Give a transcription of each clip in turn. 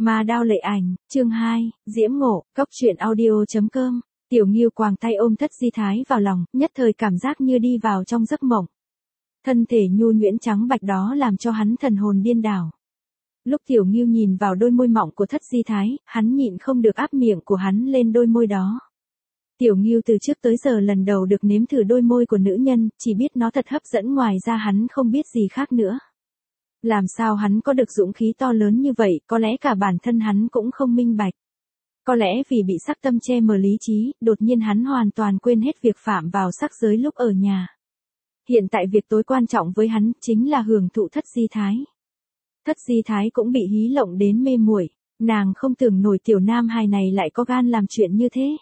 Ma đao lệ ảnh, chương 2, Diễm Ngộ, Cốc truyện audio.com. Tiểu Ngưu quàng tay ôm Thất Di Thái vào lòng, nhất thời cảm giác như đi vào trong giấc mộng. Thân thể nhu nhuyễn trắng bạch đó làm cho hắn thần hồn điên đảo. Lúc Tiểu Ngưu nhìn vào đôi môi mọng của Thất Di Thái, hắn nhịn không được áp miệng của hắn lên đôi môi đó. Tiểu Ngưu từ trước tới giờ lần đầu được nếm thử đôi môi của nữ nhân, chỉ biết nó thật hấp dẫn, ngoài ra hắn không biết gì khác nữa. Làm sao hắn có được dũng khí to lớn như vậy, có lẽ cả bản thân hắn cũng không minh bạch. Có lẽ vì bị sắc tâm che mờ lý trí, đột nhiên hắn hoàn toàn quên hết việc phạm vào sắc giới lúc ở nhà. Hiện tại việc tối quan trọng với hắn chính là hưởng thụ Thất Di Thái. Thất Di Thái cũng bị hí lộng đến mê muội, nàng không tưởng nổi tiểu nam hài này lại có gan làm chuyện như thế.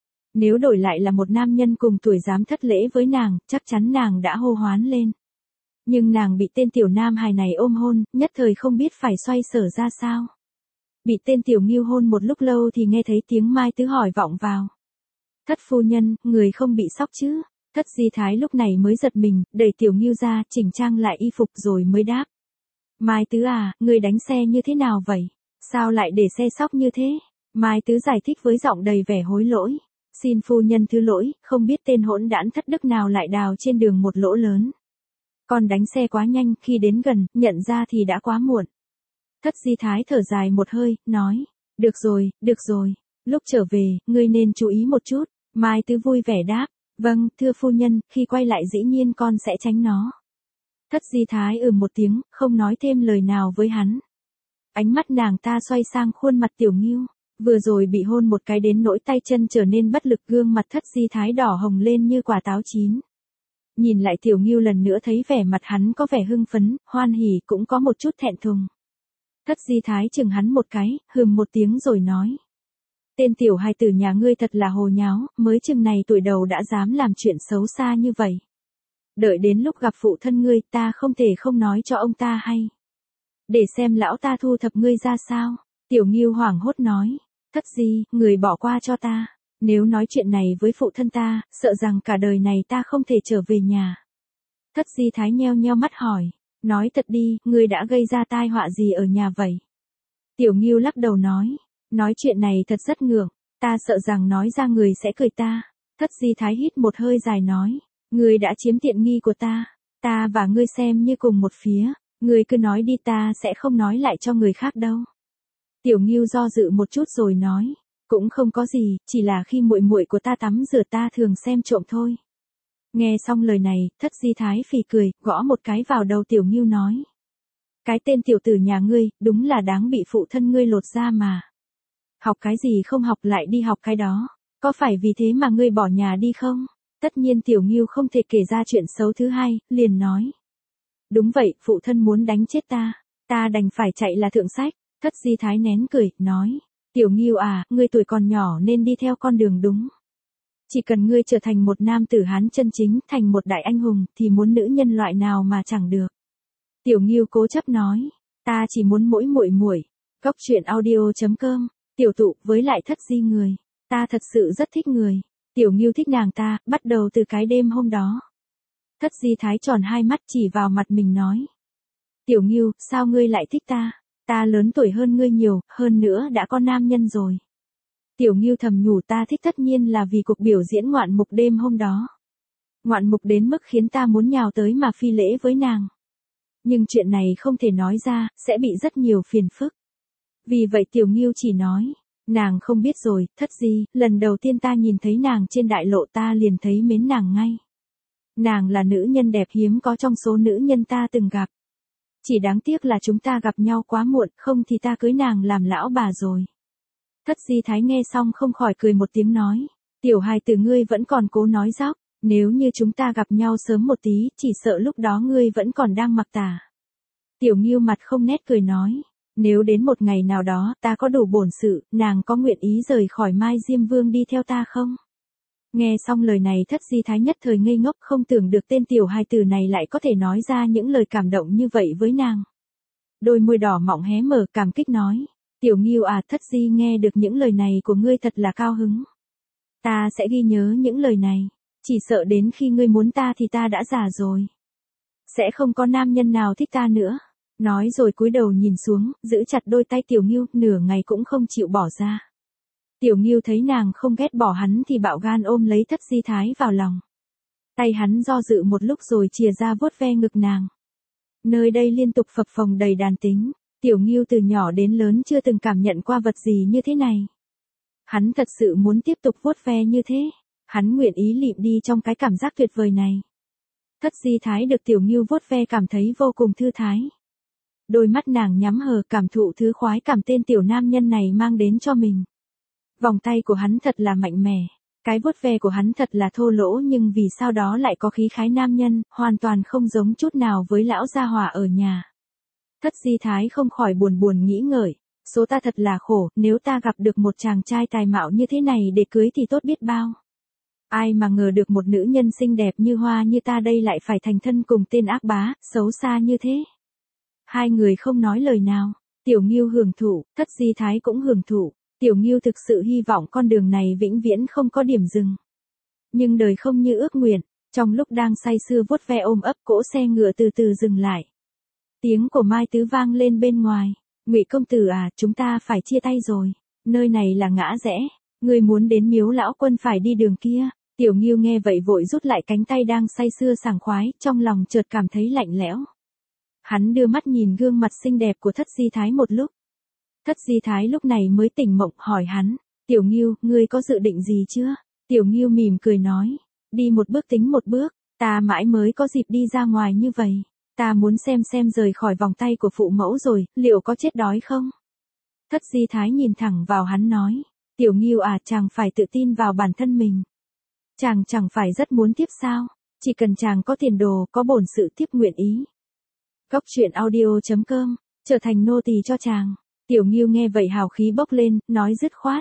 Nếu đổi lại là một nam nhân cùng tuổi dám thất lễ với nàng, chắc chắn nàng đã hô hoán lên. Nhưng nàng bị tên tiểu nam hài này ôm hôn, nhất thời không biết phải xoay sở ra sao. Bị tên Tiểu Ngưu hôn một lúc lâu thì nghe thấy tiếng Mai Tứ hỏi vọng vào. Thất phu nhân, người không bị sốc chứ? Thất Di Thái lúc này mới giật mình, đẩy Tiểu Ngưu ra, chỉnh trang lại y phục rồi mới đáp. Mai Tứ à, người đánh xe như thế nào vậy? Sao lại để xe sốc như thế? Mai Tứ giải thích với giọng đầy vẻ hối lỗi. Xin phu nhân thứ lỗi, không biết tên hỗn đản thất đức nào lại đào trên đường một lỗ lớn. Con đánh xe quá nhanh, khi đến gần, nhận ra thì đã quá muộn. Thất Di Thái thở dài một hơi, nói, được rồi, lúc trở về, ngươi nên chú ý một chút. Mai Tứ vui vẻ đáp, vâng, thưa phu nhân, khi quay lại dĩ nhiên con sẽ tránh nó. Thất Di Thái một tiếng, không nói thêm lời nào với hắn. Ánh mắt nàng ta xoay sang khuôn mặt Tiểu Ngưu, vừa rồi bị hôn một cái đến nỗi tay chân trở nên bất lực, gương mặt Thất Di Thái đỏ hồng lên như quả táo chín. Nhìn lại Tiểu Ngưu lần nữa thấy vẻ mặt hắn có vẻ hưng phấn, hoan hỉ, cũng có một chút thẹn thùng. Thất Di Thái chừng hắn một cái, hừm một tiếng rồi nói. Tên tiểu hài tử nhà ngươi thật là hồ nháo, mới chừng này tuổi đầu đã dám làm chuyện xấu xa như vậy. Đợi đến lúc gặp phụ thân ngươi, ta không thể không nói cho ông ta hay. Để xem lão ta thu thập ngươi ra sao. Tiểu Ngưu hoảng hốt nói. Thất Di, người bỏ qua cho ta. Nếu nói chuyện này với phụ thân ta, sợ rằng cả đời này ta không thể trở về nhà. Thất Di Thái nheo nheo mắt hỏi. Nói thật đi, ngươi đã gây ra tai họa gì ở nhà vậy? Tiểu Ngưu lắc đầu nói chuyện này thật rất ngượng, ta sợ rằng nói ra người sẽ cười ta. Thất Di Thái hít một hơi dài nói, ngươi đã chiếm tiện nghi của ta và ngươi xem như cùng một phía, ngươi cứ nói đi, ta sẽ không nói lại cho người khác đâu. Tiểu Ngưu do dự một chút rồi nói, cũng không có gì, chỉ là khi muội muội của ta tắm rửa ta thường xem trộm thôi. Nghe xong lời này, Thất Di Thái phì cười, gõ một cái vào đầu Tiểu Ngưu nói. Cái tên tiểu tử nhà ngươi, đúng là đáng bị phụ thân ngươi lột ra mà. Học cái gì không học lại đi học cái đó, có phải vì thế mà ngươi bỏ nhà đi không? Tất nhiên Tiểu Ngưu không thể kể ra chuyện xấu thứ hai, liền nói. Đúng vậy, phụ thân muốn đánh chết ta đành phải chạy là thượng sách. Thất Di Thái nén cười, nói. Tiểu Ngưu à, ngươi tuổi còn nhỏ nên đi theo con đường đúng. Chỉ cần ngươi trở thành một nam tử Hán chân chính, thành một đại anh hùng, thì muốn nữ nhân loại nào mà chẳng được. Tiểu Ngưu cố chấp nói, ta chỉ muốn mỗi muội. Cốc truyện audio.com, tiểu tụ, với lại Thất Di người, ta thật sự rất thích người. Tiểu Ngưu thích nàng ta, bắt đầu từ cái đêm hôm đó. Thất Di Thái tròn hai mắt chỉ vào mặt mình nói. Tiểu Ngưu, sao ngươi lại thích ta? Ta lớn tuổi hơn ngươi nhiều, hơn nữa đã có nam nhân rồi. Tiểu Ngưu thầm nhủ, ta thích tất nhiên là vì cuộc biểu diễn ngoạn mục đêm hôm đó. Ngoạn mục đến mức khiến ta muốn nhào tới mà phi lễ với nàng. Nhưng chuyện này không thể nói ra, sẽ bị rất nhiều phiền phức. Vì vậy Tiểu Ngưu chỉ nói, nàng không biết rồi, Thất Di, lần đầu tiên ta nhìn thấy nàng trên đại lộ ta liền thấy mến nàng ngay. Nàng là nữ nhân đẹp hiếm có trong số nữ nhân ta từng gặp. Chỉ đáng tiếc là chúng ta gặp nhau quá muộn, không thì ta cưới nàng làm lão bà rồi. Thất Di Thái nghe xong không khỏi cười một tiếng nói, tiểu hài tử ngươi vẫn còn cố nói dóc, nếu như chúng ta gặp nhau sớm một tí, chỉ sợ lúc đó ngươi vẫn còn đang mặc tà. Tiểu Ngưu mặt không nét cười nói, nếu đến một ngày nào đó ta có đủ bổn sự, nàng có nguyện ý rời khỏi Mai Diêm Vương đi theo ta không? Nghe xong lời này Thất Di Thái nhất thời ngây ngốc, không tưởng được tên tiểu hài tử này lại có thể nói ra những lời cảm động như vậy với nàng. Đôi môi đỏ mọng hé mở, cảm kích nói. Tiểu Ngưu à, Thất Di nghe được những lời này của ngươi thật là cao hứng. Ta sẽ ghi nhớ những lời này, chỉ sợ đến khi ngươi muốn ta thì ta đã già rồi. Sẽ không có nam nhân nào thích ta nữa. Nói rồi cúi đầu nhìn xuống, giữ chặt đôi tay Tiểu Ngưu, nửa ngày cũng không chịu bỏ ra. Tiểu Ngưu thấy nàng không ghét bỏ hắn thì bạo gan ôm lấy Thất Di Thái vào lòng. Tay hắn do dự một lúc rồi chìa ra vuốt ve ngực nàng. Nơi đây liên tục phập phồng đầy đàn tính, Tiểu Ngưu từ nhỏ đến lớn chưa từng cảm nhận qua vật gì như thế này. Hắn thật sự muốn tiếp tục vuốt ve như thế, hắn nguyện ý lịm đi trong cái cảm giác tuyệt vời này. Thất Di Thái được Tiểu Ngưu vuốt ve cảm thấy vô cùng thư thái. Đôi mắt nàng nhắm hờ cảm thụ thứ khoái cảm tên tiểu nam nhân này mang đến cho mình. Vòng tay của hắn thật là mạnh mẽ, cái vuốt ve của hắn thật là thô lỗ nhưng vì sao đó lại có khí khái nam nhân, hoàn toàn không giống chút nào với lão gia hỏa ở nhà. Thất Di Thái không khỏi buồn buồn nghĩ ngợi, số ta thật là khổ, nếu ta gặp được một chàng trai tài mạo như thế này để cưới thì tốt biết bao. Ai mà ngờ được một nữ nhân xinh đẹp như hoa như ta đây lại phải thành thân cùng tên ác bá, xấu xa như thế. Hai người không nói lời nào, Tiểu Ngưu hưởng thụ, Thất Di Thái cũng hưởng thụ. Tiểu Ngưu thực sự hy vọng con đường này vĩnh viễn không có điểm dừng. Nhưng đời không như ước nguyện, trong lúc đang say sưa vuốt ve ôm ấp cỗ xe ngựa từ từ dừng lại. Tiếng của Mai Tứ vang lên bên ngoài, Ngụy công tử à, chúng ta phải chia tay rồi, nơi này là ngã rẽ, ngươi muốn đến Miếu lão quân phải đi đường kia. Tiểu Ngưu nghe vậy vội rút lại cánh tay đang say sưa sảng khoái, trong lòng chợt cảm thấy lạnh lẽo. Hắn đưa mắt nhìn gương mặt xinh đẹp của Thất Di Thái một lúc. Thất Di Thái lúc này mới tỉnh mộng hỏi hắn, Tiểu Ngưu, ngươi có dự định gì chưa? Tiểu Ngưu mỉm cười nói, đi một bước tính một bước, ta mãi mới có dịp đi ra ngoài như vậy, ta muốn xem rời khỏi vòng tay của phụ mẫu rồi, liệu có chết đói không? Thất Di Thái nhìn thẳng vào hắn nói, Tiểu Ngưu à, chàng phải tự tin vào bản thân mình. Chàng chẳng phải rất muốn tiếp sao, chỉ cần chàng có tiền đồ, có bổn sự tiếp nguyện ý. Góc truyện audio.com, trở thành nô tỳ cho chàng. Tiểu Ngưu nghe vậy hào khí bốc lên, nói dứt khoát.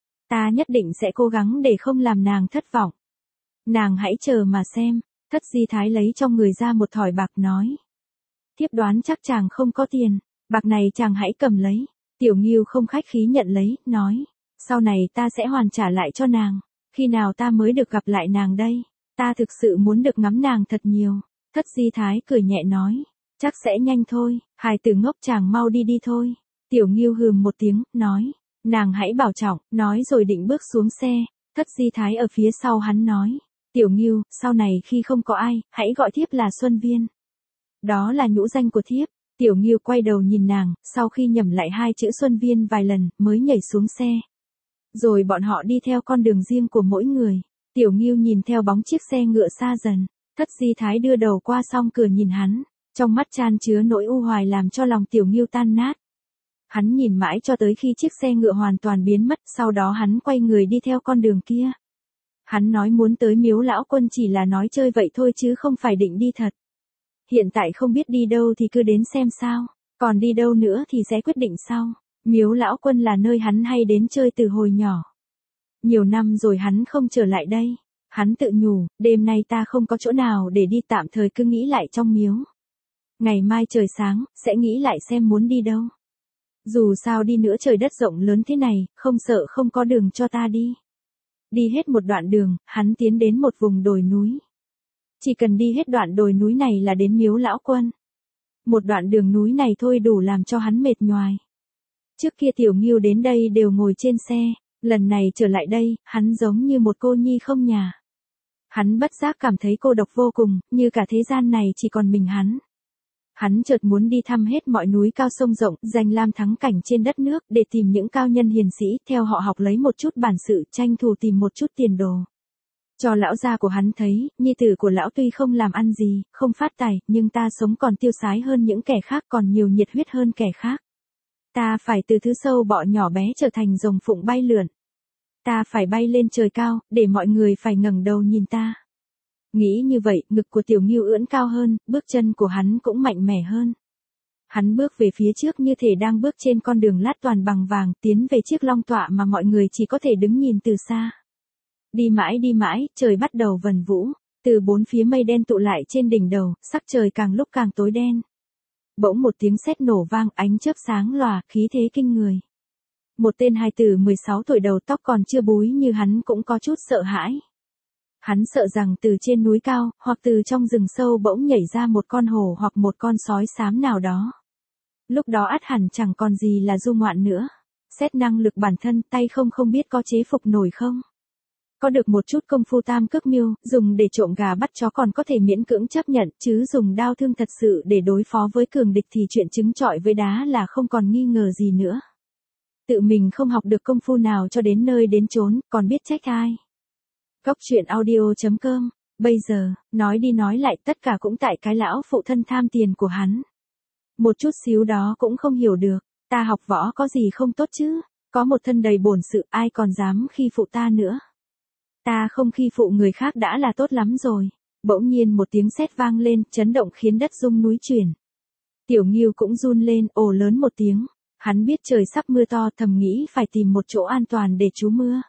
Ta nhất định sẽ cố gắng để không làm nàng thất vọng. Nàng hãy chờ mà xem. Thất Di Thái lấy trong người ra một thỏi bạc nói. Thiếp đoán chắc chàng không có tiền, bạc này chàng hãy cầm lấy. Tiểu Ngưu không khách khí nhận lấy, nói. Sau này ta sẽ hoàn trả lại cho nàng. Khi nào ta mới được gặp lại nàng đây? Ta thực sự muốn được ngắm nàng thật nhiều. Thất Di Thái cười nhẹ nói. Chắc sẽ nhanh thôi, hài tử ngốc chàng mau đi đi thôi. Tiểu Ngưu hừm một tiếng, nói. Nàng hãy bảo trọng, nói rồi định bước xuống xe. Thất Di Thái ở phía sau hắn nói. Tiểu Ngưu, sau này khi không có ai, hãy gọi thiếp là Xuân Viên. Đó là nhũ danh của thiếp. Tiểu Ngưu quay đầu nhìn nàng, sau khi nhẩm lại hai chữ Xuân Viên vài lần, mới nhảy xuống xe. Rồi bọn họ đi theo con đường riêng của mỗi người. Tiểu Ngưu nhìn theo bóng chiếc xe ngựa xa dần. Thất Di Thái đưa đầu qua song cửa nhìn hắn. Trong mắt chan chứa nỗi u hoài làm cho lòng Tiểu Ngưu tan nát. Hắn nhìn mãi cho tới khi chiếc xe ngựa hoàn toàn biến mất, sau đó hắn quay người đi theo con đường kia. Hắn nói muốn tới Miếu lão quân chỉ là nói chơi vậy thôi chứ không phải định đi thật. Hiện tại không biết đi đâu thì cứ đến xem sao, còn đi đâu nữa thì sẽ quyết định sau. Miếu lão quân là nơi hắn hay đến chơi từ hồi nhỏ. Nhiều năm rồi hắn không trở lại đây. Hắn tự nhủ, đêm nay ta không có chỗ nào để đi, tạm thời cứ nghĩ lại trong miếu. Ngày mai trời sáng, sẽ nghĩ lại xem muốn đi đâu. Dù sao đi nữa trời đất rộng lớn thế này, không sợ không có đường cho ta đi. Đi hết một đoạn đường, hắn tiến đến một vùng đồi núi. Chỉ cần đi hết đoạn đồi núi này là đến Miếu lão quân. Một đoạn đường núi này thôi đủ làm cho hắn mệt nhoài. Trước kia Tiểu Ngưu đến đây đều ngồi trên xe, lần này trở lại đây, hắn giống như một cô nhi không nhà. Hắn bất giác cảm thấy cô độc vô cùng, như cả thế gian này chỉ còn mình hắn. Hắn chợt muốn đi thăm hết mọi núi cao sông rộng, danh lam thắng cảnh trên đất nước, để tìm những cao nhân hiền sĩ, theo họ học lấy một chút bản sự, tranh thủ tìm một chút tiền đồ. Cho lão gia của hắn thấy, nhi tử của lão tuy không làm ăn gì, không phát tài, nhưng ta sống còn tiêu sái hơn những kẻ khác, còn nhiều nhiệt huyết hơn kẻ khác. Ta phải từ thứ sâu bọ nhỏ bé trở thành rồng phụng bay lượn. Ta phải bay lên trời cao, để mọi người phải ngẩng đầu nhìn ta. Nghĩ như vậy, ngực của Tiểu Ngưu ưỡn cao hơn, bước chân của hắn cũng mạnh mẽ hơn. Hắn bước về phía trước như thể đang bước trên con đường lát toàn bằng vàng, tiến về chiếc long tọa mà mọi người chỉ có thể đứng nhìn từ xa. Đi mãi, trời bắt đầu vần vũ, từ bốn phía mây đen tụ lại trên đỉnh đầu, sắc trời càng lúc càng tối đen. Bỗng một tiếng sét nổ vang, ánh chớp sáng lòa, khí thế kinh người. Một tên hài tử 16 tuổi đầu tóc còn chưa búi như hắn cũng có chút sợ hãi. Hắn sợ rằng từ trên núi cao, hoặc từ trong rừng sâu bỗng nhảy ra một con hổ hoặc một con sói xám nào đó. Lúc đó ắt hẳn chẳng còn gì là du ngoạn nữa. Xét năng lực bản thân, tay không biết có chế phục nổi không. Có được một chút công phu tam cước miêu, dùng để trộm gà bắt chó còn có thể miễn cưỡng chấp nhận, chứ dùng đao thương thật sự để đối phó với cường địch thì chuyện trứng trọi với đá là không còn nghi ngờ gì nữa. Tự mình không học được công phu nào cho đến nơi đến chốn, còn biết trách ai. Góc truyện audio.com. Bây giờ, nói đi nói lại tất cả cũng tại cái lão phụ thân tham tiền của hắn. Một chút xíu đó cũng không hiểu được, ta học võ có gì không tốt chứ, có một thân đầy bổn sự ai còn dám khi phụ ta nữa. Ta không khi phụ người khác đã là tốt lắm rồi. Bỗng nhiên một tiếng sét vang lên, chấn động khiến đất rung núi chuyển. Tiểu Ngưu cũng run lên, ồ lớn một tiếng. Hắn biết trời sắp mưa to, thầm nghĩ phải tìm một chỗ an toàn để trú mưa.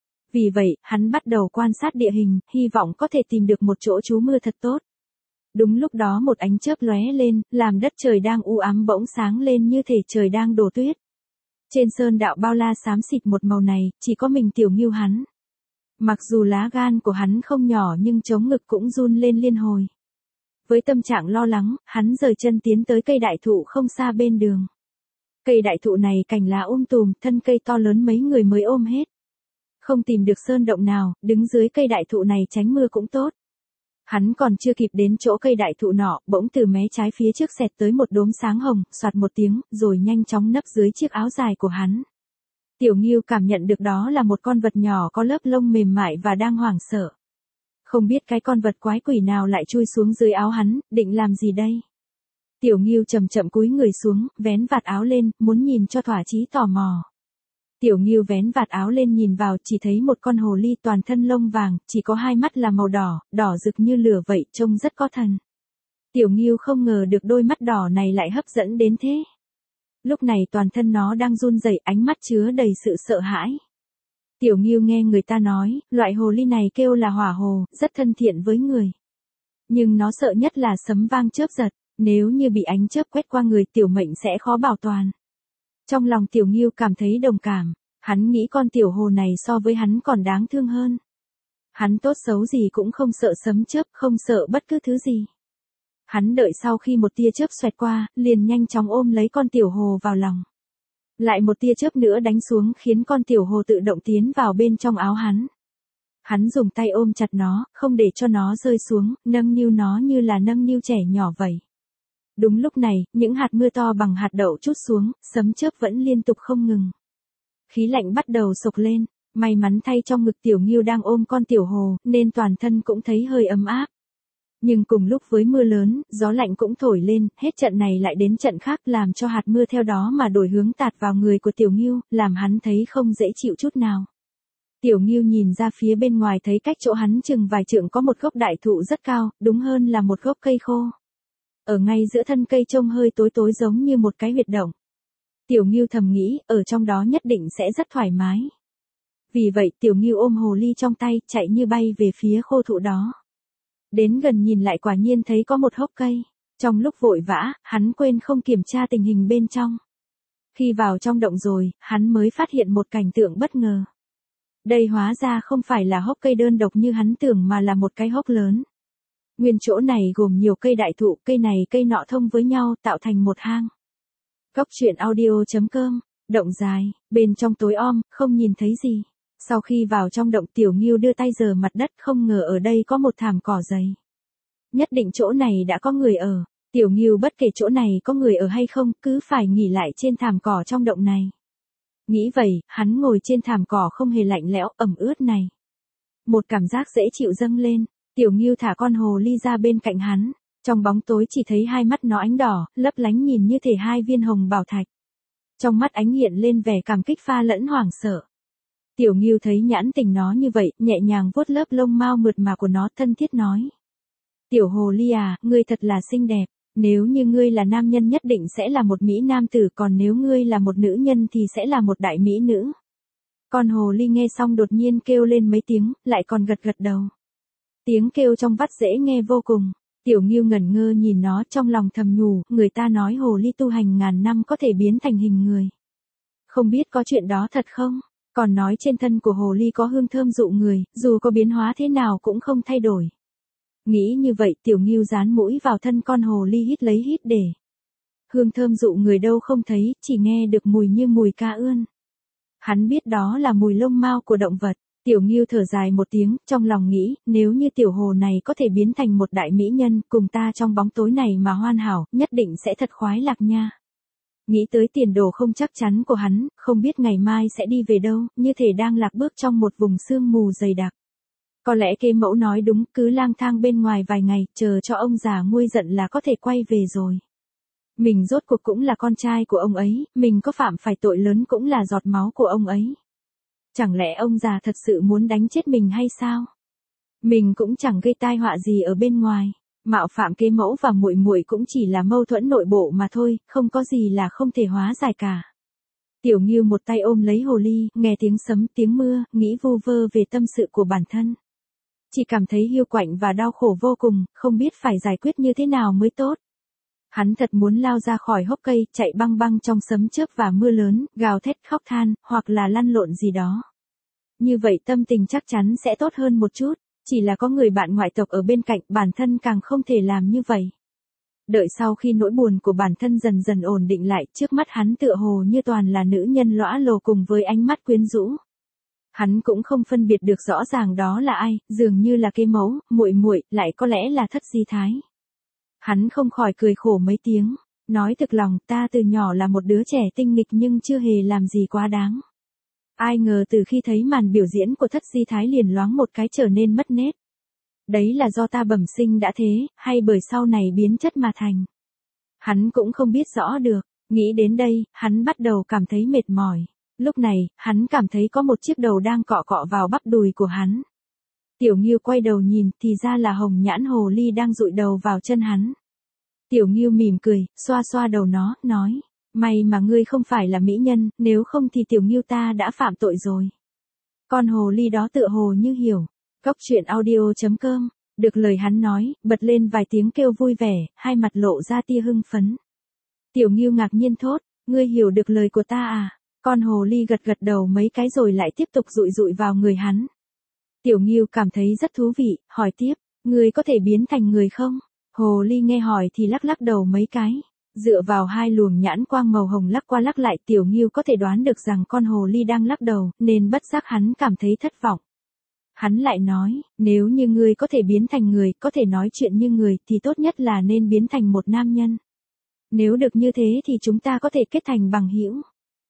Vì vậy, hắn bắt đầu quan sát địa hình, hy vọng có thể tìm được một chỗ trú mưa thật tốt. Đúng lúc đó một ánh chớp lóe lên, làm đất trời đang u ám bỗng sáng lên như thể trời đang đổ tuyết. Trên sơn đạo bao la xám xịt một màu này, chỉ có mình Tiểu Ngưu hắn. Mặc dù lá gan của hắn không nhỏ nhưng chống ngực cũng run lên liên hồi. Với tâm trạng lo lắng, hắn rời chân tiến tới cây đại thụ không xa bên đường. Cây đại thụ này cành lá tùm, thân cây to lớn mấy người mới ôm hết. Không tìm được sơn động nào, đứng dưới cây đại thụ này tránh mưa cũng tốt. Hắn còn chưa kịp đến chỗ cây đại thụ nọ, bỗng từ mé trái phía trước xẹt tới một đốm sáng hồng, xoạt một tiếng, rồi nhanh chóng nấp dưới chiếc áo dài của hắn. Tiểu Ngưu cảm nhận được đó là một con vật nhỏ có lớp lông mềm mại và đang hoảng sợ. Không biết cái con vật quái quỷ nào lại chui xuống dưới áo hắn, định làm gì đây? Tiểu Ngưu chậm chậm cúi người xuống, vén vạt áo lên, muốn nhìn cho thỏa chí tò mò. Tiểu Ngưu vén vạt áo lên nhìn vào, chỉ thấy một con hồ ly toàn thân lông vàng, chỉ có hai mắt là màu đỏ, đỏ rực như lửa vậy, trông rất có thần. Tiểu Ngưu không ngờ được đôi mắt đỏ này lại hấp dẫn đến thế. Lúc này toàn thân nó đang run rẩy, ánh mắt chứa đầy sự sợ hãi. Tiểu Ngưu nghe người ta nói, loại hồ ly này kêu là hỏa hồ, rất thân thiện với người. Nhưng nó sợ nhất là sấm vang chớp giật, nếu như bị ánh chớp quét qua người tiểu mệnh sẽ khó bảo toàn. Trong lòng Tiểu Ngưu cảm thấy đồng cảm, hắn nghĩ con tiểu hồ này so với hắn còn đáng thương hơn. Hắn tốt xấu gì cũng không sợ sấm chớp, không sợ bất cứ thứ gì. Hắn đợi sau khi một tia chớp xoẹt qua, liền nhanh chóng ôm lấy con tiểu hồ vào lòng. Lại một tia chớp nữa đánh xuống khiến con tiểu hồ tự động tiến vào bên trong áo hắn. Hắn dùng tay ôm chặt nó, không để cho nó rơi xuống, nâng niu nó như là nâng niu trẻ nhỏ vậy. Đúng lúc này, những hạt mưa to bằng hạt đậu trút xuống, sấm chớp vẫn liên tục không ngừng. Khí lạnh bắt đầu sộc lên, may mắn thay trong ngực Tiểu Ngưu đang ôm con tiểu hồ, nên toàn thân cũng thấy hơi ấm áp. Nhưng cùng lúc với mưa lớn, gió lạnh cũng thổi lên, hết trận này lại đến trận khác làm cho hạt mưa theo đó mà đổi hướng tạt vào người của Tiểu Ngưu, làm hắn thấy không dễ chịu chút nào. Tiểu Ngưu nhìn ra phía bên ngoài thấy cách chỗ hắn chừng vài trượng có một gốc đại thụ rất cao, đúng hơn là một gốc cây khô. Ở ngay giữa thân cây trông hơi tối tối giống như một cái huyệt động. Tiểu Ngưu thầm nghĩ, ở trong đó nhất định sẽ rất thoải mái. Vì vậy Tiểu Ngưu ôm hồ ly trong tay, chạy như bay về phía khô thụ đó. Đến gần nhìn lại quả nhiên thấy có một hốc cây. Trong lúc vội vã, hắn quên không kiểm tra tình hình bên trong. Khi vào trong động rồi, hắn mới phát hiện một cảnh tượng bất ngờ. Đây hóa ra không phải là hốc cây đơn độc như hắn tưởng mà là một cái hốc lớn. Nguyên chỗ này gồm nhiều cây đại thụ, cây này cây nọ thông với nhau tạo thành một hang. Góc truyện audio.com, động dài, bên trong tối om, không nhìn thấy gì. Sau khi vào trong động Tiểu Ngưu đưa tay sờ mặt đất không ngờ ở đây có một thảm cỏ dày. Nhất định chỗ này đã có người ở. Tiểu Ngưu bất kể chỗ này có người ở hay không, cứ phải nghỉ lại trên thảm cỏ trong động này. Nghĩ vậy, hắn ngồi trên thảm cỏ không hề lạnh lẽo, ẩm ướt này. Một cảm giác dễ chịu dâng lên, Tiểu Ngưu thả con hồ ly ra bên cạnh hắn. Trong bóng tối chỉ thấy hai mắt nó ánh đỏ, lấp lánh nhìn như thể hai viên hồng bảo thạch. Trong mắt ánh hiện lên vẻ cảm kích pha lẫn hoảng sợ. Tiểu Ngưu thấy nhãn tình nó như vậy, nhẹ nhàng vuốt lớp lông mao mượt mà của nó, thân thiết nói. Tiểu hồ ly à, ngươi thật là xinh đẹp. Nếu như ngươi là nam nhân nhất định sẽ là một mỹ nam tử, còn nếu ngươi là một nữ nhân thì sẽ là một đại mỹ nữ. Con hồ ly nghe xong đột nhiên kêu lên mấy tiếng, lại còn gật gật đầu. Tiếng kêu trong vắt dễ nghe vô cùng. Tiểu Ngưu ngẩn ngơ nhìn nó, trong lòng thầm nhủ, người ta nói hồ ly tu hành ngàn năm có thể biến thành hình người. Không biết có chuyện đó thật không? Còn nói trên thân của hồ ly có hương thơm dụ người, dù có biến hóa thế nào cũng không thay đổi. Nghĩ như vậy Tiểu Ngưu dán mũi vào thân con hồ ly hít lấy hít để. hương thơm dụ người đâu không thấy, chỉ nghe được mùi như mùi ca ươn. Hắn biết đó là mùi lông mao của động vật. Tiểu Ngưu thở dài một tiếng, trong lòng nghĩ, nếu như tiểu hồ này có thể biến thành một đại mỹ nhân, cùng ta trong bóng tối này mà hoàn hảo, nhất định sẽ thật khoái lạc nha. Nghĩ tới tiền đồ không chắc chắn của hắn, không biết ngày mai sẽ đi về đâu, như thể đang lạc bước trong một vùng sương mù dày đặc. Có lẽ kế mẫu nói đúng, cứ lang thang bên ngoài vài ngày, chờ cho ông già nguôi giận là có thể quay về rồi. Mình rốt cuộc cũng là con trai của ông ấy, mình có phạm phải tội lớn cũng là giọt máu của ông ấy. Chẳng lẽ ông già thật sự muốn đánh chết mình hay sao? Mình cũng chẳng gây tai họa gì ở bên ngoài, mạo phạm kế mẫu và muội muội cũng chỉ là mâu thuẫn nội bộ mà thôi, không có gì là không thể hóa giải cả. Tiểu Ngưu một tay ôm lấy hồ ly, nghe tiếng sấm tiếng mưa, nghĩ vu vơ về tâm sự của bản thân. Chỉ cảm thấy hiu quạnh và đau khổ vô cùng, không biết phải giải quyết như thế nào mới tốt. Hắn thật muốn lao ra khỏi hốc cây, chạy băng băng trong sấm chớp và mưa lớn, gào thét khóc than, hoặc là lăn lộn gì đó. Như vậy tâm tình chắc chắn sẽ tốt hơn một chút, chỉ là có người bạn ngoại tộc ở bên cạnh, bản thân càng không thể làm như vậy. Đợi sau khi nỗi buồn của bản thân dần dần ổn định lại, trước mắt hắn tựa hồ như toàn là nữ nhân lõa lồ cùng với ánh mắt quyến rũ. Hắn cũng không phân biệt được rõ ràng đó là ai, dường như là kế mẫu, muội muội, lại có lẽ là Thất Di Thái. Hắn không khỏi cười khổ mấy tiếng, nói thực lòng, ta từ nhỏ là một đứa trẻ tinh nghịch nhưng chưa hề làm gì quá đáng. Ai ngờ từ khi thấy màn biểu diễn của Thất Di Thái liền loáng một cái trở nên mất nết. Đấy là do ta bẩm sinh đã thế, hay bởi sau này biến chất mà thành. Hắn cũng không biết rõ được, nghĩ đến đây, hắn bắt đầu cảm thấy mệt mỏi. Lúc này, hắn cảm thấy có một chiếc đầu đang cọ cọ vào bắp đùi của hắn. Tiểu Ngưu quay đầu nhìn, thì ra là hồng nhãn hồ ly đang dụi đầu vào chân hắn. Tiểu Ngưu mỉm cười, xoa xoa đầu nó, nói, may mà ngươi không phải là mỹ nhân, nếu không thì Tiểu Ngưu ta đã phạm tội rồi. Con hồ ly đó tựa hồ như hiểu. Cóc truyện audio.com, được lời hắn nói, bật lên vài tiếng kêu vui vẻ, hai mặt lộ ra tia hưng phấn. Tiểu Ngưu ngạc nhiên thốt, ngươi hiểu được lời của ta à? Con hồ ly gật gật đầu mấy cái rồi lại tiếp tục dụi dụi vào người hắn. Tiểu Ngưu cảm thấy rất thú vị, hỏi tiếp, ngươi có thể biến thành người không? Hồ ly nghe hỏi thì lắc lắc đầu mấy cái. Dựa vào hai luồng nhãn quang màu hồng lắc qua lắc lại, Tiểu Ngưu có thể đoán được rằng con hồ ly đang lắc đầu, nên bất giác hắn cảm thấy thất vọng. Hắn lại nói, nếu như ngươi có thể biến thành người, có thể nói chuyện như người, thì tốt nhất là nên biến thành một nam nhân. Nếu được như thế thì chúng ta có thể kết thành bằng hữu.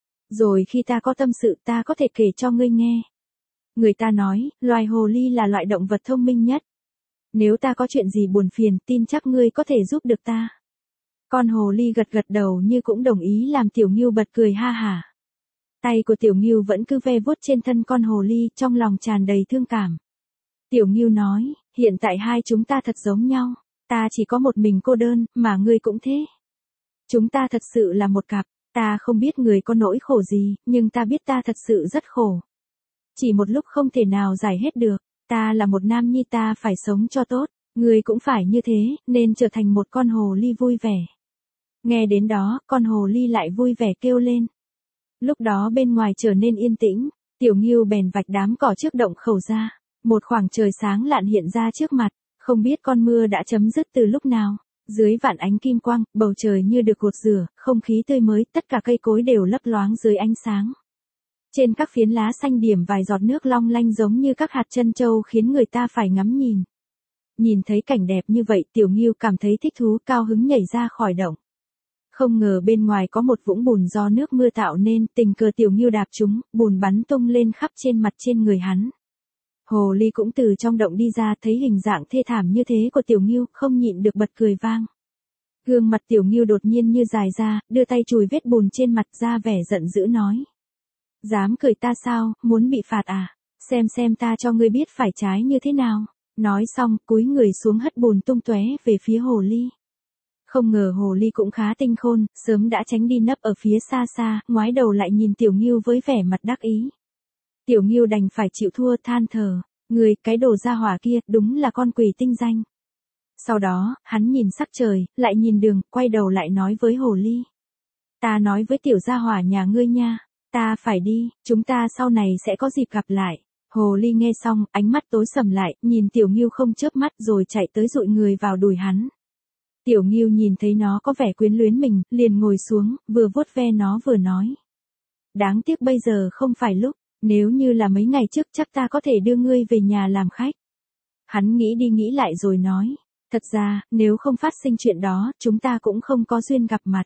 Rồi khi ta có tâm sự ta có thể kể cho ngươi nghe. Người ta nói, loài hồ ly là loại động vật thông minh nhất. Nếu ta có chuyện gì buồn phiền, tin chắc ngươi có thể giúp được ta. Con hồ ly gật gật đầu như cũng đồng ý, làm Tiểu Ngưu bật cười ha hả. Tay của Tiểu Ngưu vẫn cứ ve vuốt trên thân con hồ ly, trong lòng tràn đầy thương cảm. Tiểu Ngưu nói, hiện tại hai chúng ta thật giống nhau, ta chỉ có một mình cô đơn, mà ngươi cũng thế. Chúng ta thật sự là một cặp, ta không biết người có nỗi khổ gì, nhưng ta biết ta thật sự rất khổ. Chỉ một lúc không thể nào giải hết được, ta là một nam nhi, ta phải sống cho tốt, ngươi cũng phải như thế, nên trở thành một con hồ ly vui vẻ. Nghe đến đó, con hồ ly lại vui vẻ kêu lên. Lúc đó bên ngoài trở nên yên tĩnh, Tiểu Ngưu bèn vạch đám cỏ trước động khẩu ra. Một khoảng trời sáng lạn hiện ra trước mặt, không biết con mưa đã chấm dứt từ lúc nào. Dưới vạn ánh kim quang, bầu trời như được gột rửa, không khí tươi mới, tất cả cây cối đều lấp loáng dưới ánh sáng. Trên các phiến lá xanh điểm vài giọt nước long lanh giống như các hạt trân châu khiến người ta phải ngắm nhìn. Nhìn thấy cảnh đẹp như vậy, Tiểu Ngưu cảm thấy thích thú, cao hứng nhảy ra khỏi động. Không ngờ bên ngoài có một vũng bùn do nước mưa tạo nên, tình cờ Tiểu Ngưu đạp chúng, bùn bắn tung lên khắp trên mặt trên người hắn. Hồ ly cũng từ trong động đi ra, thấy hình dạng thê thảm như thế của Tiểu Ngưu, không nhịn được bật cười vang. Gương mặt Tiểu Ngưu đột nhiên như dài ra, đưa tay chùi vết bùn trên mặt ra, vẻ giận dữ nói. Dám cười ta sao, muốn bị phạt à? Xem ta cho ngươi biết phải trái như thế nào. Nói xong, cúi người xuống hất bùn tung tóe về phía hồ ly. Không ngờ hồ ly cũng khá tinh khôn, sớm đã tránh đi nấp ở phía xa xa, ngoái đầu lại nhìn Tiểu Ngưu với vẻ mặt đắc ý. Tiểu Ngưu đành phải chịu thua, than thở, người, cái đồ gia hỏa kia, đúng là con quỷ tinh danh. Sau đó, hắn nhìn sắc trời, lại nhìn đường, quay đầu lại nói với hồ ly. Ta nói với tiểu gia hỏa nhà ngươi nha, ta phải đi, chúng ta sau này sẽ có dịp gặp lại. Hồ ly nghe xong, ánh mắt tối sầm lại, nhìn Tiểu Ngưu không chớp mắt rồi chạy tới dụi người vào đùi hắn. Tiểu Ngưu nhìn thấy nó có vẻ quyến luyến mình, liền ngồi xuống, vừa vuốt ve nó vừa nói. Đáng tiếc bây giờ không phải lúc, nếu như là mấy ngày trước chắc ta có thể đưa ngươi về nhà làm khách. Hắn nghĩ đi nghĩ lại rồi nói. Thật ra, nếu không phát sinh chuyện đó, chúng ta cũng không có duyên gặp mặt.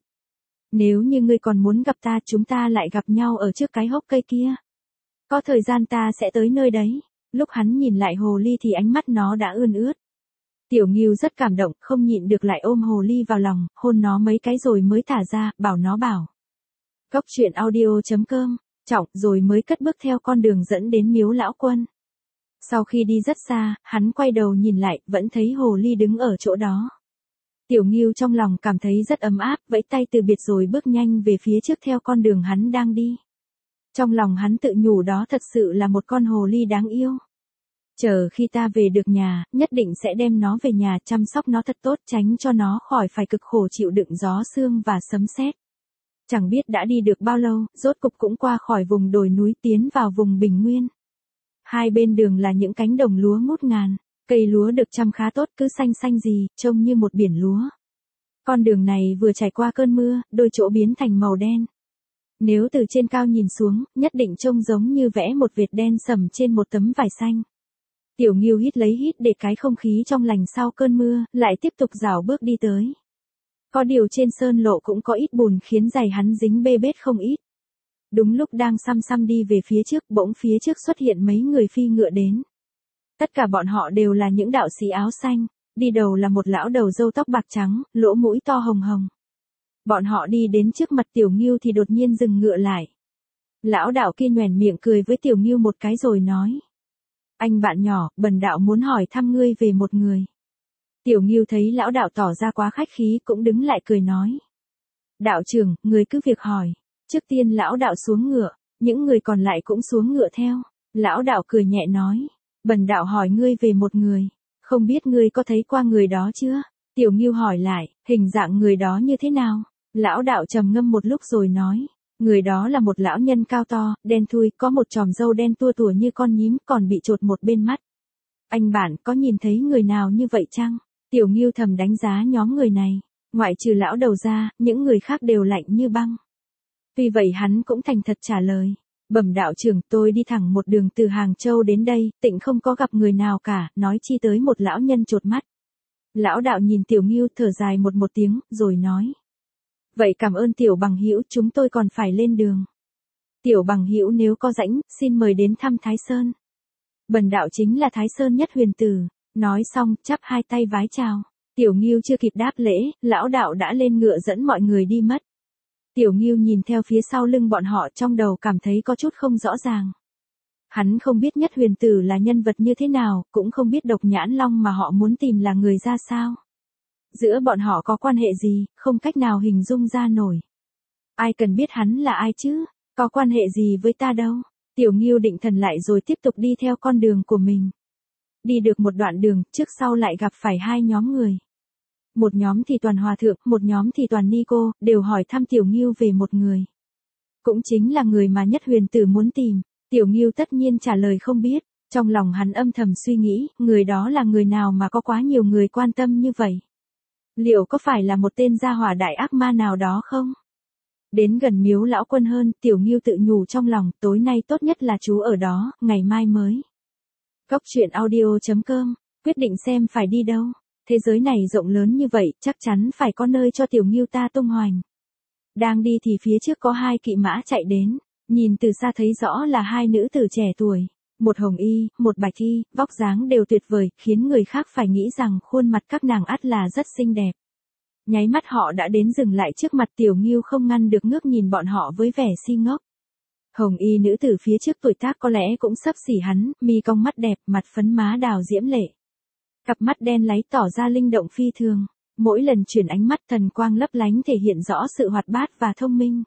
Nếu như ngươi còn muốn gặp ta, chúng ta lại gặp nhau ở trước cái hốc cây kia. Có thời gian ta sẽ tới nơi đấy. Lúc hắn nhìn lại hồ ly thì ánh mắt nó đã ươn ướt. Tiểu Ngưu rất cảm động, không nhịn được lại ôm hồ ly vào lòng, hôn nó mấy cái rồi mới thả ra, bảo nó bảo. Cốc truyện audio.com, trọng rồi mới cất bước theo con đường dẫn đến miếu lão quân. Sau khi đi rất xa, hắn quay đầu nhìn lại, vẫn thấy hồ ly đứng ở chỗ đó. Tiểu Ngưu trong lòng cảm thấy rất ấm áp, vẫy tay từ biệt rồi bước nhanh về phía trước theo con đường hắn đang đi. Trong lòng hắn tự nhủ đó thật sự là một con hồ ly đáng yêu. Chờ khi ta về được nhà, nhất định sẽ đem nó về nhà chăm sóc nó thật tốt, tránh cho nó khỏi phải cực khổ chịu đựng gió sương và sấm sét. Chẳng biết đã đi được bao lâu, rốt cục cũng qua khỏi vùng đồi núi tiến vào vùng bình nguyên. Hai bên đường là những cánh đồng lúa ngút ngàn, cây lúa được chăm khá tốt, cứ xanh xanh gì, trông như một biển lúa. Con đường này vừa trải qua cơn mưa, đôi chỗ biến thành màu đen. Nếu từ trên cao nhìn xuống, nhất định trông giống như vẽ một vệt đen sầm trên một tấm vải xanh. Tiểu Ngưu hít lấy hít để cái không khí trong lành sau cơn mưa, lại tiếp tục rảo bước đi tới. Có điều trên sơn lộ cũng có ít bùn khiến giày hắn dính bê bết không ít. Đúng lúc đang xăm xăm đi về phía trước, bỗng phía trước xuất hiện mấy người phi ngựa đến. Tất cả bọn họ đều là những đạo sĩ áo xanh, đi đầu là một lão đầu râu tóc bạc trắng, lỗ mũi to hồng hồng. Bọn họ đi đến trước mặt Tiểu Ngưu thì đột nhiên dừng ngựa lại. Lão đạo kia nhoẻn miệng cười với Tiểu Ngưu một cái rồi nói. Anh bạn nhỏ, bần đạo muốn hỏi thăm ngươi về một người. Tiểu Ngưu thấy lão đạo tỏ ra quá khách khí cũng đứng lại cười nói. Đạo trưởng, người cứ việc hỏi. Trước tiên lão đạo xuống ngựa, những người còn lại cũng xuống ngựa theo. Lão đạo cười nhẹ nói. Bần đạo hỏi ngươi về một người. Không biết ngươi có thấy qua người đó chưa? Tiểu Ngưu hỏi lại, hình dạng người đó như thế nào? Lão đạo trầm ngâm một lúc rồi nói. Người đó là một lão nhân cao to, đen thui, có một chòm râu đen tua tủa như con nhím, còn bị chột một bên mắt. Anh bạn có nhìn thấy người nào như vậy chăng? Tiểu Ngưu thầm đánh giá nhóm người này. Ngoại trừ lão đầu ra, những người khác đều lạnh như băng. Vì vậy hắn cũng thành thật trả lời. Bẩm đạo trưởng, tôi đi thẳng một đường từ Hàng Châu đến đây, tịnh không có gặp người nào cả, nói chi tới một lão nhân chột mắt. Lão đạo nhìn Tiểu Ngưu thở dài một tiếng, rồi nói. Vậy cảm ơn Tiểu bằng hữu, chúng tôi còn phải lên đường. Tiểu bằng hữu nếu có rảnh, xin mời đến thăm Thái Sơn. Bần đạo chính là Thái Sơn Nhất Huyền Tử. Nói xong, chắp hai tay vái chào. Tiểu Ngưu chưa kịp đáp lễ, lão đạo đã lên ngựa dẫn mọi người đi mất. Tiểu Ngưu nhìn theo phía sau lưng bọn họ, trong đầu cảm thấy có chút không rõ ràng. Hắn không biết Nhất Huyền Tử là nhân vật như thế nào, cũng không biết Độc Nhãn Long mà họ muốn tìm là người ra sao. Giữa bọn họ có quan hệ gì, không cách nào hình dung ra nổi. Ai cần biết hắn là ai chứ, có quan hệ gì với ta đâu. Tiểu Ngưu định thần lại rồi tiếp tục đi theo con đường của mình. Đi được một đoạn đường, trước sau lại gặp phải hai nhóm người. Một nhóm thì toàn hòa thượng, một nhóm thì toàn ni cô, đều hỏi thăm Tiểu Ngưu về một người. Cũng chính là người mà Nhất Huyền Tử muốn tìm. Tiểu Ngưu tất nhiên trả lời không biết. Trong lòng hắn âm thầm suy nghĩ, người đó là người nào mà có quá nhiều người quan tâm như vậy. Liệu có phải là một tên gia hỏa đại ác ma nào đó không? Đến gần miếu lão quân hơn, Tiểu Ngưu tự nhủ trong lòng, tối nay tốt nhất là trú ở đó, ngày mai mới. Cốc truyện audio.com, quyết định xem phải đi đâu. Thế giới này rộng lớn như vậy, chắc chắn phải có nơi cho Tiểu Ngưu ta tung hoành. Đang đi thì phía trước có hai kỵ mã chạy đến, nhìn từ xa thấy rõ là hai nữ tử trẻ tuổi. Một hồng y, một bạch y, vóc dáng đều tuyệt vời, khiến người khác phải nghĩ rằng khuôn mặt các nàng ắt là rất xinh đẹp. Nháy mắt họ đã đến dừng lại trước mặt Tiểu Ngưu, không ngăn được ngước nhìn bọn họ với vẻ si ngốc. Hồng y nữ tử phía trước tuổi tác có lẽ cũng xấp xỉ hắn, mi cong mắt đẹp, mặt phấn má đào diễm lệ. Cặp mắt đen láy tỏ ra linh động phi thường, mỗi lần chuyển ánh mắt thần quang lấp lánh thể hiện rõ sự hoạt bát và thông minh.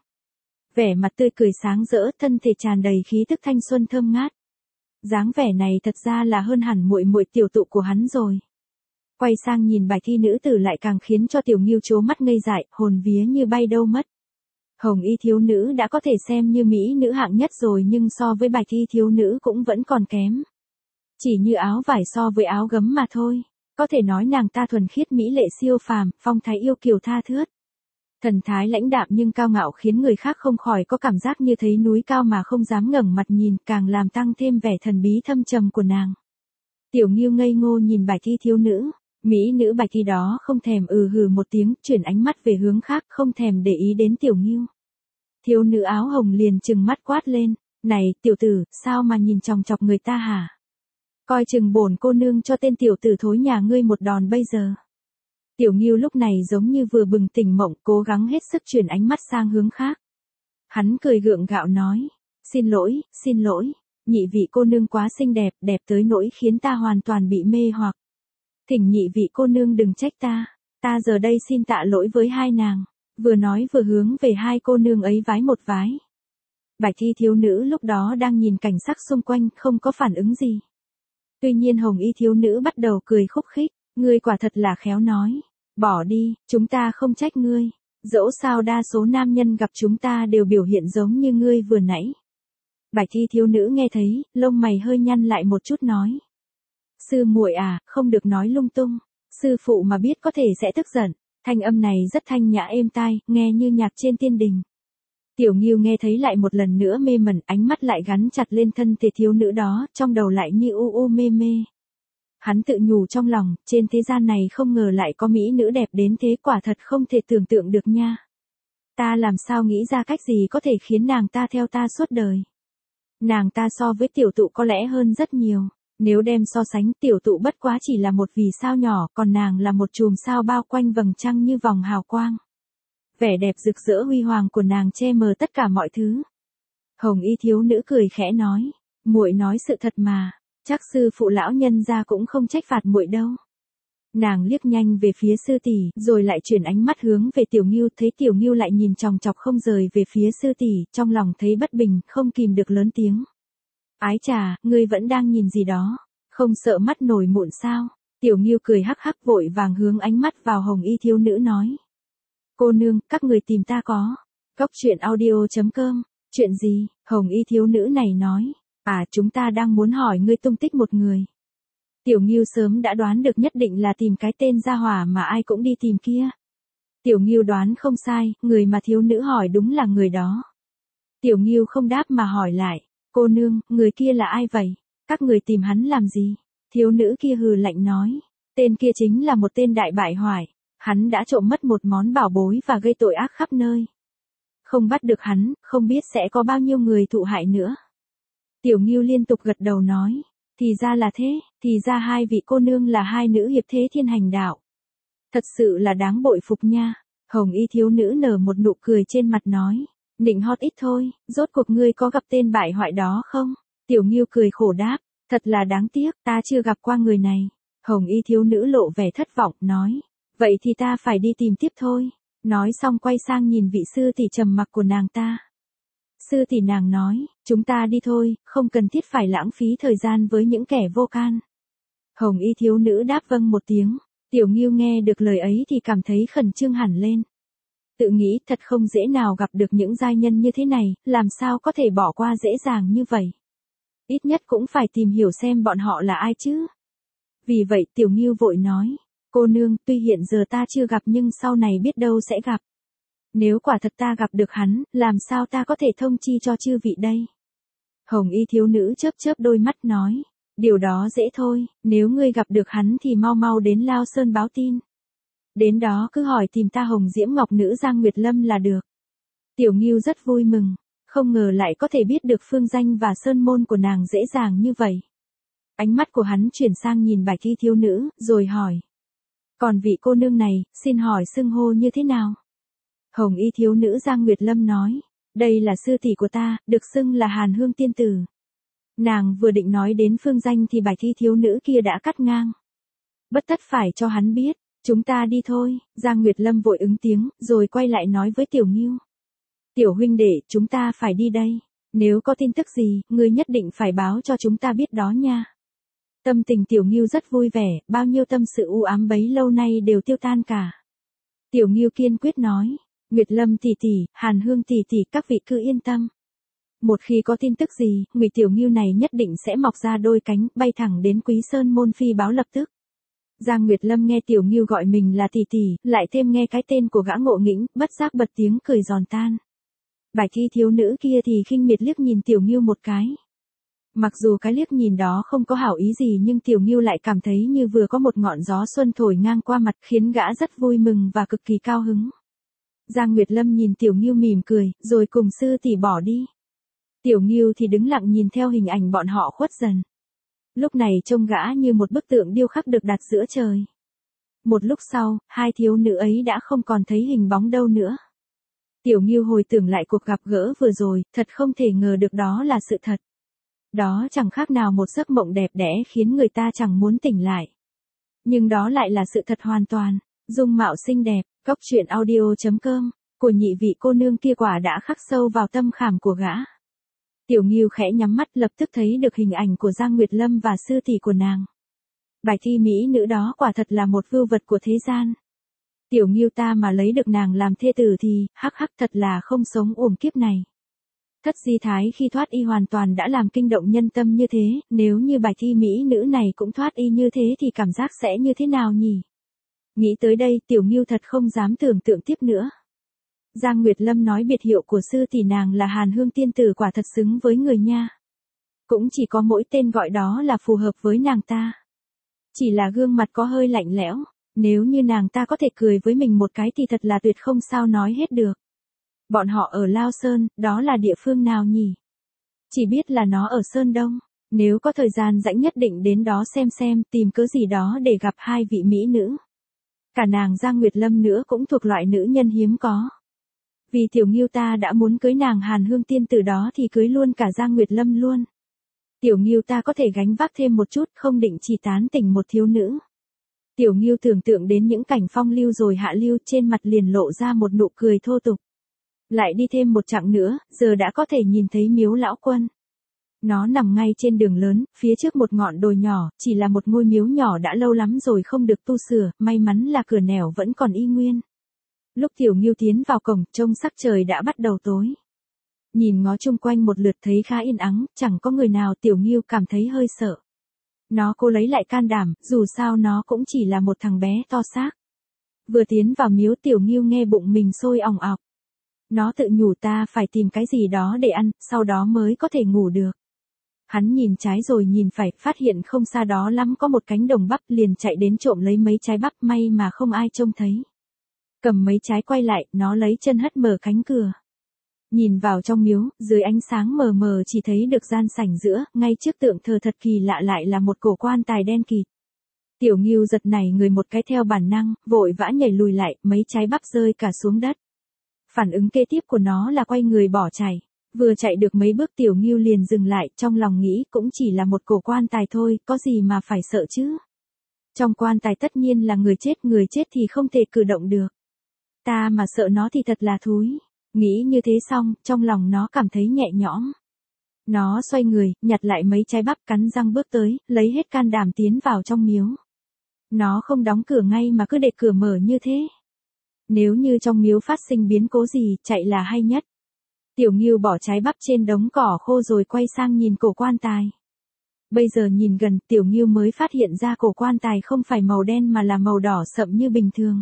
Vẻ mặt tươi cười sáng rỡ, thân thể tràn đầy khí tức thanh xuân thơm ngát. Dáng vẻ này thật ra là hơn hẳn muội muội tiểu tụ của hắn rồi. Quay sang nhìn bạch y nữ tử lại càng khiến cho Tiểu Ngưu trố mắt ngây dại, hồn vía như bay đâu mất. Hồng y thiếu nữ đã có thể xem như mỹ nữ hạng nhất rồi, nhưng so với bạch y thiếu nữ cũng vẫn còn kém. Chỉ như áo vải so với áo gấm mà thôi. Có thể nói nàng ta thuần khiết mỹ lệ siêu phàm, phong thái yêu kiều tha thướt. Thần thái lãnh đạm nhưng cao ngạo khiến người khác không khỏi có cảm giác như thấy núi cao mà không dám ngẩng mặt nhìn, càng làm tăng thêm vẻ thần bí thâm trầm của nàng. Tiểu Ngưu ngây ngô nhìn bài thi thiếu nữ, mỹ nữ bài thi đó không thèm hừ một tiếng, chuyển ánh mắt về hướng khác, không thèm để ý đến Tiểu Ngưu. Thiếu nữ áo hồng liền trừng mắt quát lên, này, tiểu tử, sao mà nhìn chòng chọc người ta hả? Coi chừng bổn cô nương cho tên tiểu tử thối nhà ngươi một đòn bây giờ. Tiểu Ngưu lúc này giống như vừa bừng tỉnh mộng, cố gắng hết sức chuyển ánh mắt sang hướng khác. Hắn cười gượng gạo nói, xin lỗi, nhị vị cô nương quá xinh đẹp, đẹp tới nỗi khiến ta hoàn toàn bị mê hoặc. Thỉnh nhị vị cô nương đừng trách ta giờ đây xin tạ lỗi với hai nàng. Vừa nói vừa hướng về hai cô nương ấy vái một vái. Bạch thi thiếu nữ lúc đó đang nhìn cảnh sắc xung quanh, không có phản ứng gì. Tuy nhiên hồng y thiếu nữ bắt đầu cười khúc khích, ngươi quả thật là khéo nói. Bỏ đi, chúng ta không trách ngươi. Dẫu sao đa số nam nhân gặp chúng ta đều biểu hiện giống như ngươi vừa nãy. Bạch thi thiếu nữ nghe thấy, lông mày hơi nhăn lại một chút nói. Sư muội à, không được nói lung tung. Sư phụ mà biết có thể sẽ tức giận. Thanh âm này rất thanh nhã êm tai, nghe như nhạc trên tiên đình. Tiểu Ngưu nghe thấy lại một lần nữa mê mẩn, ánh mắt lại gắn chặt lên thân thể thiếu nữ đó, trong đầu lại như u mê mê. Hắn tự nhủ trong lòng, trên thế gian này không ngờ lại có mỹ nữ đẹp đến thế, quả thật không thể tưởng tượng được nha. Ta làm sao nghĩ ra cách gì có thể khiến nàng ta theo ta suốt đời. Nàng ta so với tiểu tụ có lẽ hơn rất nhiều. Nếu đem so sánh, tiểu tụ bất quá chỉ là một vì sao nhỏ, còn nàng là một chùm sao bao quanh vầng trăng như vòng hào quang. Vẻ đẹp rực rỡ huy hoàng của nàng che mờ tất cả mọi thứ. Hồng y thiếu nữ cười khẽ nói, muội nói sự thật mà, chắc sư phụ lão nhân gia cũng không trách phạt muội đâu. Nàng liếc nhanh về phía sư tỷ, rồi lại chuyển ánh mắt hướng về Tiểu Ngưu, thấy Tiểu Ngưu lại nhìn chòng chọc không rời về phía sư tỷ, trong lòng thấy bất bình, không kìm được lớn tiếng. Ái chà, ngươi vẫn đang nhìn gì đó, không sợ mắt nổi mụn sao? Tiểu Ngưu cười hắc hắc vội vàng hướng ánh mắt vào hồng y thiếu nữ nói. Cô nương, các người tìm ta có. Cốc truyện audio.com, chuyện gì? Hồng y thiếu nữ này nói. À, chúng ta đang muốn hỏi ngươi tung tích một người. Tiểu Ngưu sớm đã đoán được nhất định là tìm cái tên gia hỏa mà ai cũng đi tìm kia. Tiểu Ngưu đoán không sai, người mà thiếu nữ hỏi đúng là người đó. Tiểu Ngưu không đáp mà hỏi lại. Cô nương, người kia là ai vậy? Các người tìm hắn làm gì? Thiếu nữ kia hừ lạnh nói. Tên kia chính là một tên đại bại hoại. Hắn đã trộm mất một món bảo bối và gây tội ác khắp nơi. Không bắt được hắn, không biết sẽ có bao nhiêu người thụ hại nữa. Tiểu Ngưu liên tục gật đầu nói. Thì ra là thế, thì ra hai vị cô nương là hai nữ hiệp thế thiên hành đạo. Thật sự là đáng bội phục nha. Hồng y thiếu nữ nở một nụ cười trên mặt nói. Nịnh hót ít thôi, rốt cuộc ngươi có gặp tên bại hoại đó không? Tiểu Ngưu cười khổ đáp, thật là đáng tiếc, ta chưa gặp qua người này. Hồng y thiếu nữ lộ vẻ thất vọng, nói, vậy thì ta phải đi tìm tiếp thôi. Nói xong quay sang nhìn vị sư tỷ trầm mặc của nàng ta. Sư tỷ nàng nói, chúng ta đi thôi, không cần thiết phải lãng phí thời gian với những kẻ vô can. Hồng y thiếu nữ đáp vâng một tiếng, Tiểu Ngưu nghe được lời ấy thì cảm thấy khẩn trương hẳn lên. Tự nghĩ thật không dễ nào gặp được những giai nhân như thế này, làm sao có thể bỏ qua dễ dàng như vậy. Ít nhất cũng phải tìm hiểu xem bọn họ là ai chứ. Vì vậy Tiểu Ngưu vội nói, cô nương, tuy hiện giờ ta chưa gặp nhưng sau này biết đâu sẽ gặp. Nếu quả thật ta gặp được hắn, làm sao ta có thể thông chi cho chư vị đây? Hồng y thiếu nữ chớp chớp đôi mắt nói, điều đó dễ thôi, nếu ngươi gặp được hắn thì mau mau đến Lao Sơn báo tin. Đến đó cứ hỏi tìm ta Hồng Diễm Ngọc nữ Giang Nguyệt Lâm là được. Tiểu Ngưu rất vui mừng, không ngờ lại có thể biết được phương danh và sơn môn của nàng dễ dàng như vậy. Ánh mắt của hắn chuyển sang nhìn Bạch y thiếu nữ, rồi hỏi. Còn vị cô nương này, xin hỏi xưng hô như thế nào? Hồng y thiếu nữ Giang Nguyệt Lâm nói, đây là sư tỷ của ta, được xưng là Hàn Hương tiên tử. Nàng vừa định nói đến phương danh thì Bạch y thiếu nữ kia đã cắt ngang. Bất tất phải cho hắn biết. Chúng ta đi thôi, Giang Nguyệt Lâm vội ứng tiếng, rồi quay lại nói với Tiểu Ngưu. Tiểu huynh đệ, chúng ta phải đi đây. Nếu có tin tức gì, ngươi nhất định phải báo cho chúng ta biết đó nha. Tâm tình Tiểu Ngưu rất vui vẻ, bao nhiêu tâm sự u ám bấy lâu nay đều tiêu tan cả. Tiểu Ngưu kiên quyết nói, Nguyệt Lâm tỷ tỷ, Hàn Hương tỷ tỷ, các vị cứ yên tâm. Một khi có tin tức gì, người Tiểu Ngưu này nhất định sẽ mọc ra đôi cánh, bay thẳng đến Quý Sơn môn phi báo lập tức. Giang Nguyệt Lâm nghe Tiểu Ngưu gọi mình là tỷ tỷ, lại thêm nghe cái tên của gã ngộ nghĩnh, bất giác bật tiếng cười giòn tan. Bài thi thiếu nữ kia thì khinh miệt liếc nhìn Tiểu Ngưu một cái. Mặc dù cái liếc nhìn đó không có hảo ý gì nhưng Tiểu Ngưu lại cảm thấy như vừa có một ngọn gió xuân thổi ngang qua mặt khiến gã rất vui mừng và cực kỳ cao hứng. Giang Nguyệt Lâm nhìn Tiểu Ngưu mỉm cười, rồi cùng sư tỷ bỏ đi. Tiểu Ngưu thì đứng lặng nhìn theo hình ảnh bọn họ khuất dần. Lúc này trông gã như một bức tượng điêu khắc được đặt giữa trời. Một lúc sau, hai thiếu nữ ấy đã không còn thấy hình bóng đâu nữa. Tiểu Ngưu hồi tưởng lại cuộc gặp gỡ vừa rồi, thật không thể ngờ được đó là sự thật. Đó chẳng khác nào một giấc mộng đẹp đẽ khiến người ta chẳng muốn tỉnh lại. Nhưng đó lại là sự thật hoàn toàn. Dung mạo xinh đẹp, cốc truyện audio.com, của nhị vị cô nương kia quả đã khắc sâu vào tâm khảm của gã. Tiểu Ngưu khẽ nhắm mắt lập tức thấy được hình ảnh của Giang Nguyệt Lâm và sư tỷ của nàng. Bài thi mỹ nữ đó quả thật là một vưu vật của thế gian. Tiểu Ngưu ta mà lấy được nàng làm thê tử thì, hắc hắc thật là không sống uổng kiếp này. Thất Di Thái khi thoát y hoàn toàn đã làm kinh động nhân tâm như thế, nếu như bài thi mỹ nữ này cũng thoát y như thế thì cảm giác sẽ như thế nào nhỉ? Nghĩ tới đây Tiểu Ngưu thật không dám tưởng tượng tiếp nữa. Giang Nguyệt Lâm nói biệt hiệu của sư tỷ nàng là Hàn Hương tiên tử quả thật xứng với người nha. Cũng chỉ có mỗi tên gọi đó là phù hợp với nàng ta. Chỉ là gương mặt có hơi lạnh lẽo, nếu như nàng ta có thể cười với mình một cái thì thật là tuyệt không sao nói hết được. Bọn họ ở Lao Sơn, đó là địa phương nào nhỉ? Chỉ biết là nó ở Sơn Đông, nếu có thời gian rảnh nhất định đến đó xem tìm cớ gì đó để gặp hai vị mỹ nữ. Cả nàng Giang Nguyệt Lâm nữa cũng thuộc loại nữ nhân hiếm có. Vì Tiểu Ngưu ta đã muốn cưới nàng Hàn Hương tiên tử đó thì cưới luôn cả Giang Nguyệt Lâm luôn. Tiểu Ngưu ta có thể gánh vác thêm một chút, không định chỉ tán tỉnh một thiếu nữ. Tiểu Ngưu tưởng tượng đến những cảnh phong lưu rồi hạ lưu, trên mặt liền lộ ra một nụ cười thô tục. Lại đi thêm một chặng nữa, giờ đã có thể nhìn thấy miếu lão quân. Nó nằm ngay trên đường lớn, phía trước một ngọn đồi nhỏ, chỉ là một ngôi miếu nhỏ đã lâu lắm rồi không được tu sửa, may mắn là cửa nẻo vẫn còn y nguyên. Lúc Tiểu Ngưu tiến vào cổng, trông sắc trời đã bắt đầu tối. Nhìn ngó chung quanh một lượt thấy khá yên ắng, chẳng có người nào. Tiểu Ngưu cảm thấy hơi sợ. Nó cố lấy lại can đảm, dù sao nó cũng chỉ là một thằng bé to xác. Vừa tiến vào miếu Tiểu Ngưu nghe bụng mình sôi òng ọc. Nó tự nhủ ta phải tìm cái gì đó để ăn, sau đó mới có thể ngủ được. Hắn nhìn trái rồi nhìn phải, phát hiện không xa đó lắm có một cánh đồng bắp, liền chạy đến trộm lấy mấy trái bắp, may mà không ai trông thấy. Cầm mấy trái quay lại, nó lấy chân hất mở cánh cửa. Nhìn vào trong miếu, dưới ánh sáng mờ mờ chỉ thấy được gian sảnh giữa, ngay trước tượng thờ thật kỳ lạ lại là một cổ quan tài đen kịt. Tiểu Ngưu giật nảy người một cái theo bản năng, vội vã nhảy lùi lại, mấy trái bắp rơi cả xuống đất. Phản ứng kế tiếp của nó là quay người bỏ chạy. Vừa chạy được mấy bước Tiểu Ngưu liền dừng lại, trong lòng nghĩ cũng chỉ là một cổ quan tài thôi, có gì mà phải sợ chứ. Trong quan tài tất nhiên là người chết thì không thể cử động được. Ta mà sợ nó thì thật là thúi. Nghĩ như thế xong, trong lòng nó cảm thấy nhẹ nhõm. Nó xoay người, nhặt lại mấy trái bắp, cắn răng bước tới, lấy hết can đảm tiến vào trong miếu. Nó không đóng cửa ngay mà cứ để cửa mở như thế. Nếu như trong miếu phát sinh biến cố gì, chạy là hay nhất. Tiểu Ngưu bỏ trái bắp trên đống cỏ khô rồi quay sang nhìn cổ quan tài. Bây giờ nhìn gần, Tiểu Ngưu mới phát hiện ra cổ quan tài không phải màu đen mà là màu đỏ sậm như bình thường.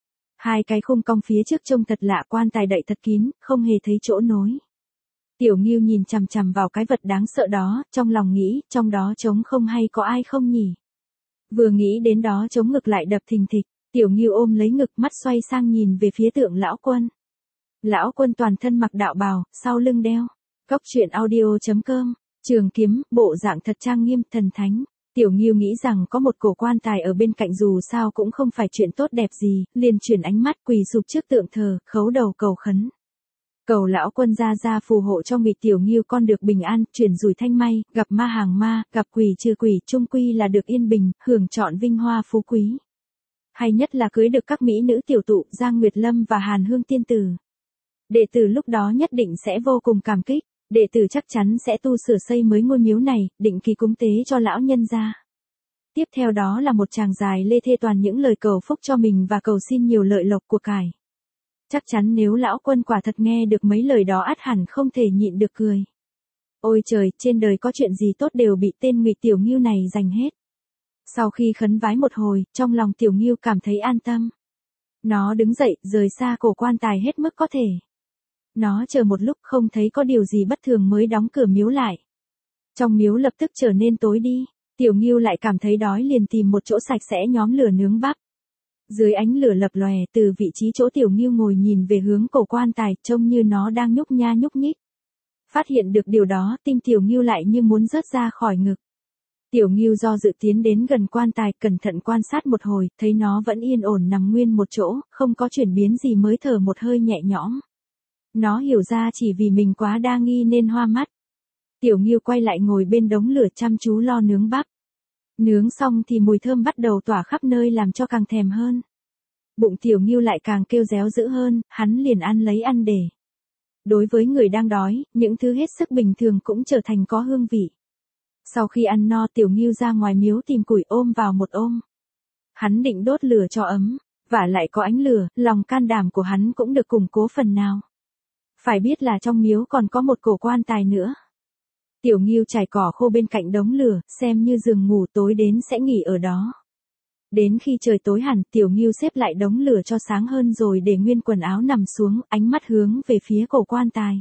Hai cái khung cong phía trước trông thật lạ, quan tài đậy thật kín, không hề thấy chỗ nối. Tiểu Ngưu nhìn chằm chằm vào cái vật đáng sợ đó, trong lòng nghĩ, trong đó trống không hay có ai không nhỉ? Vừa nghĩ đến đó trống ngực lại đập thình thịch, Tiểu Ngưu ôm lấy ngực, mắt xoay sang nhìn về phía tượng lão quân. Lão quân toàn thân mặc đạo bào, sau lưng đeo cốc truyện audio.com, trường kiếm, bộ dạng thật trang nghiêm, thần thánh. Tiểu Ngưu nghĩ rằng có một cổ quan tài ở bên cạnh dù sao cũng không phải chuyện tốt đẹp gì, liền chuyển ánh mắt quỳ sụp trước tượng thờ, khấu đầu cầu khấn. Cầu lão quân ra phù hộ cho nghịch Tiểu Ngưu con được bình an, chuyển rủi thanh may, gặp ma hàng ma, gặp quỷ trừ quỷ, chung quy là được yên bình, hưởng trọn vinh hoa phú quý. Hay nhất là cưới được các mỹ nữ tiểu tụ Giang Nguyệt Lâm và Hàn Hương tiên tử. Đệ tử lúc đó nhất định sẽ vô cùng cảm kích. Đệ tử chắc chắn sẽ tu sửa xây mới ngôi miếu này, định kỳ cúng tế cho lão nhân gia. Tiếp theo đó là một tràng dài lê thê toàn những lời cầu phúc cho mình và cầu xin nhiều lợi lộc của cải. Chắc chắn nếu lão quân quả thật nghe được mấy lời đó ắt hẳn không thể nhịn được cười. Ôi trời, trên đời có chuyện gì tốt đều bị tên nghịch Tiểu Ngưu này giành hết. Sau khi khấn vái một hồi, trong lòng Tiểu Ngưu cảm thấy an tâm. Nó đứng dậy, rời xa cổ quan tài hết mức có thể. Nó chờ một lúc không thấy có điều gì bất thường mới đóng cửa miếu lại. Trong miếu lập tức trở nên tối đi, Tiểu Ngưu lại cảm thấy đói liền tìm một chỗ sạch sẽ nhóm lửa nướng bắp. Dưới ánh lửa lập lòe, từ vị trí chỗ Tiểu Ngưu ngồi nhìn về hướng cổ quan tài, trông như nó đang nhúc nha nhúc nhích. Phát hiện được điều đó, tim Tiểu Ngưu lại như muốn rớt ra khỏi ngực. Tiểu Ngưu do dự tiến đến gần quan tài, cẩn thận quan sát một hồi, thấy nó vẫn yên ổn nằm nguyên một chỗ, không có chuyển biến gì mới thở một hơi nhẹ nhõm. Nó hiểu ra chỉ vì mình quá đa nghi nên hoa mắt. Tiểu Ngưu quay lại ngồi bên đống lửa chăm chú lo nướng bắp. Nướng xong thì mùi thơm bắt đầu tỏa khắp nơi làm cho càng thèm hơn. Bụng Tiểu Ngưu lại càng kêu réo dữ hơn, hắn liền ăn lấy ăn để. Đối với người đang đói, những thứ hết sức bình thường cũng trở thành có hương vị. Sau khi ăn no, Tiểu Ngưu ra ngoài miếu tìm củi ôm vào một ôm. Hắn định đốt lửa cho ấm, vả lại có ánh lửa, lòng can đảm của hắn cũng được củng cố phần nào. Phải biết là trong miếu còn có một cổ quan tài nữa. Tiểu Ngưu trải cỏ khô bên cạnh đống lửa, xem như giường ngủ, tối đến sẽ nghỉ ở đó. Đến khi trời tối hẳn, Tiểu Ngưu xếp lại đống lửa cho sáng hơn rồi để nguyên quần áo nằm xuống, ánh mắt hướng về phía cổ quan tài.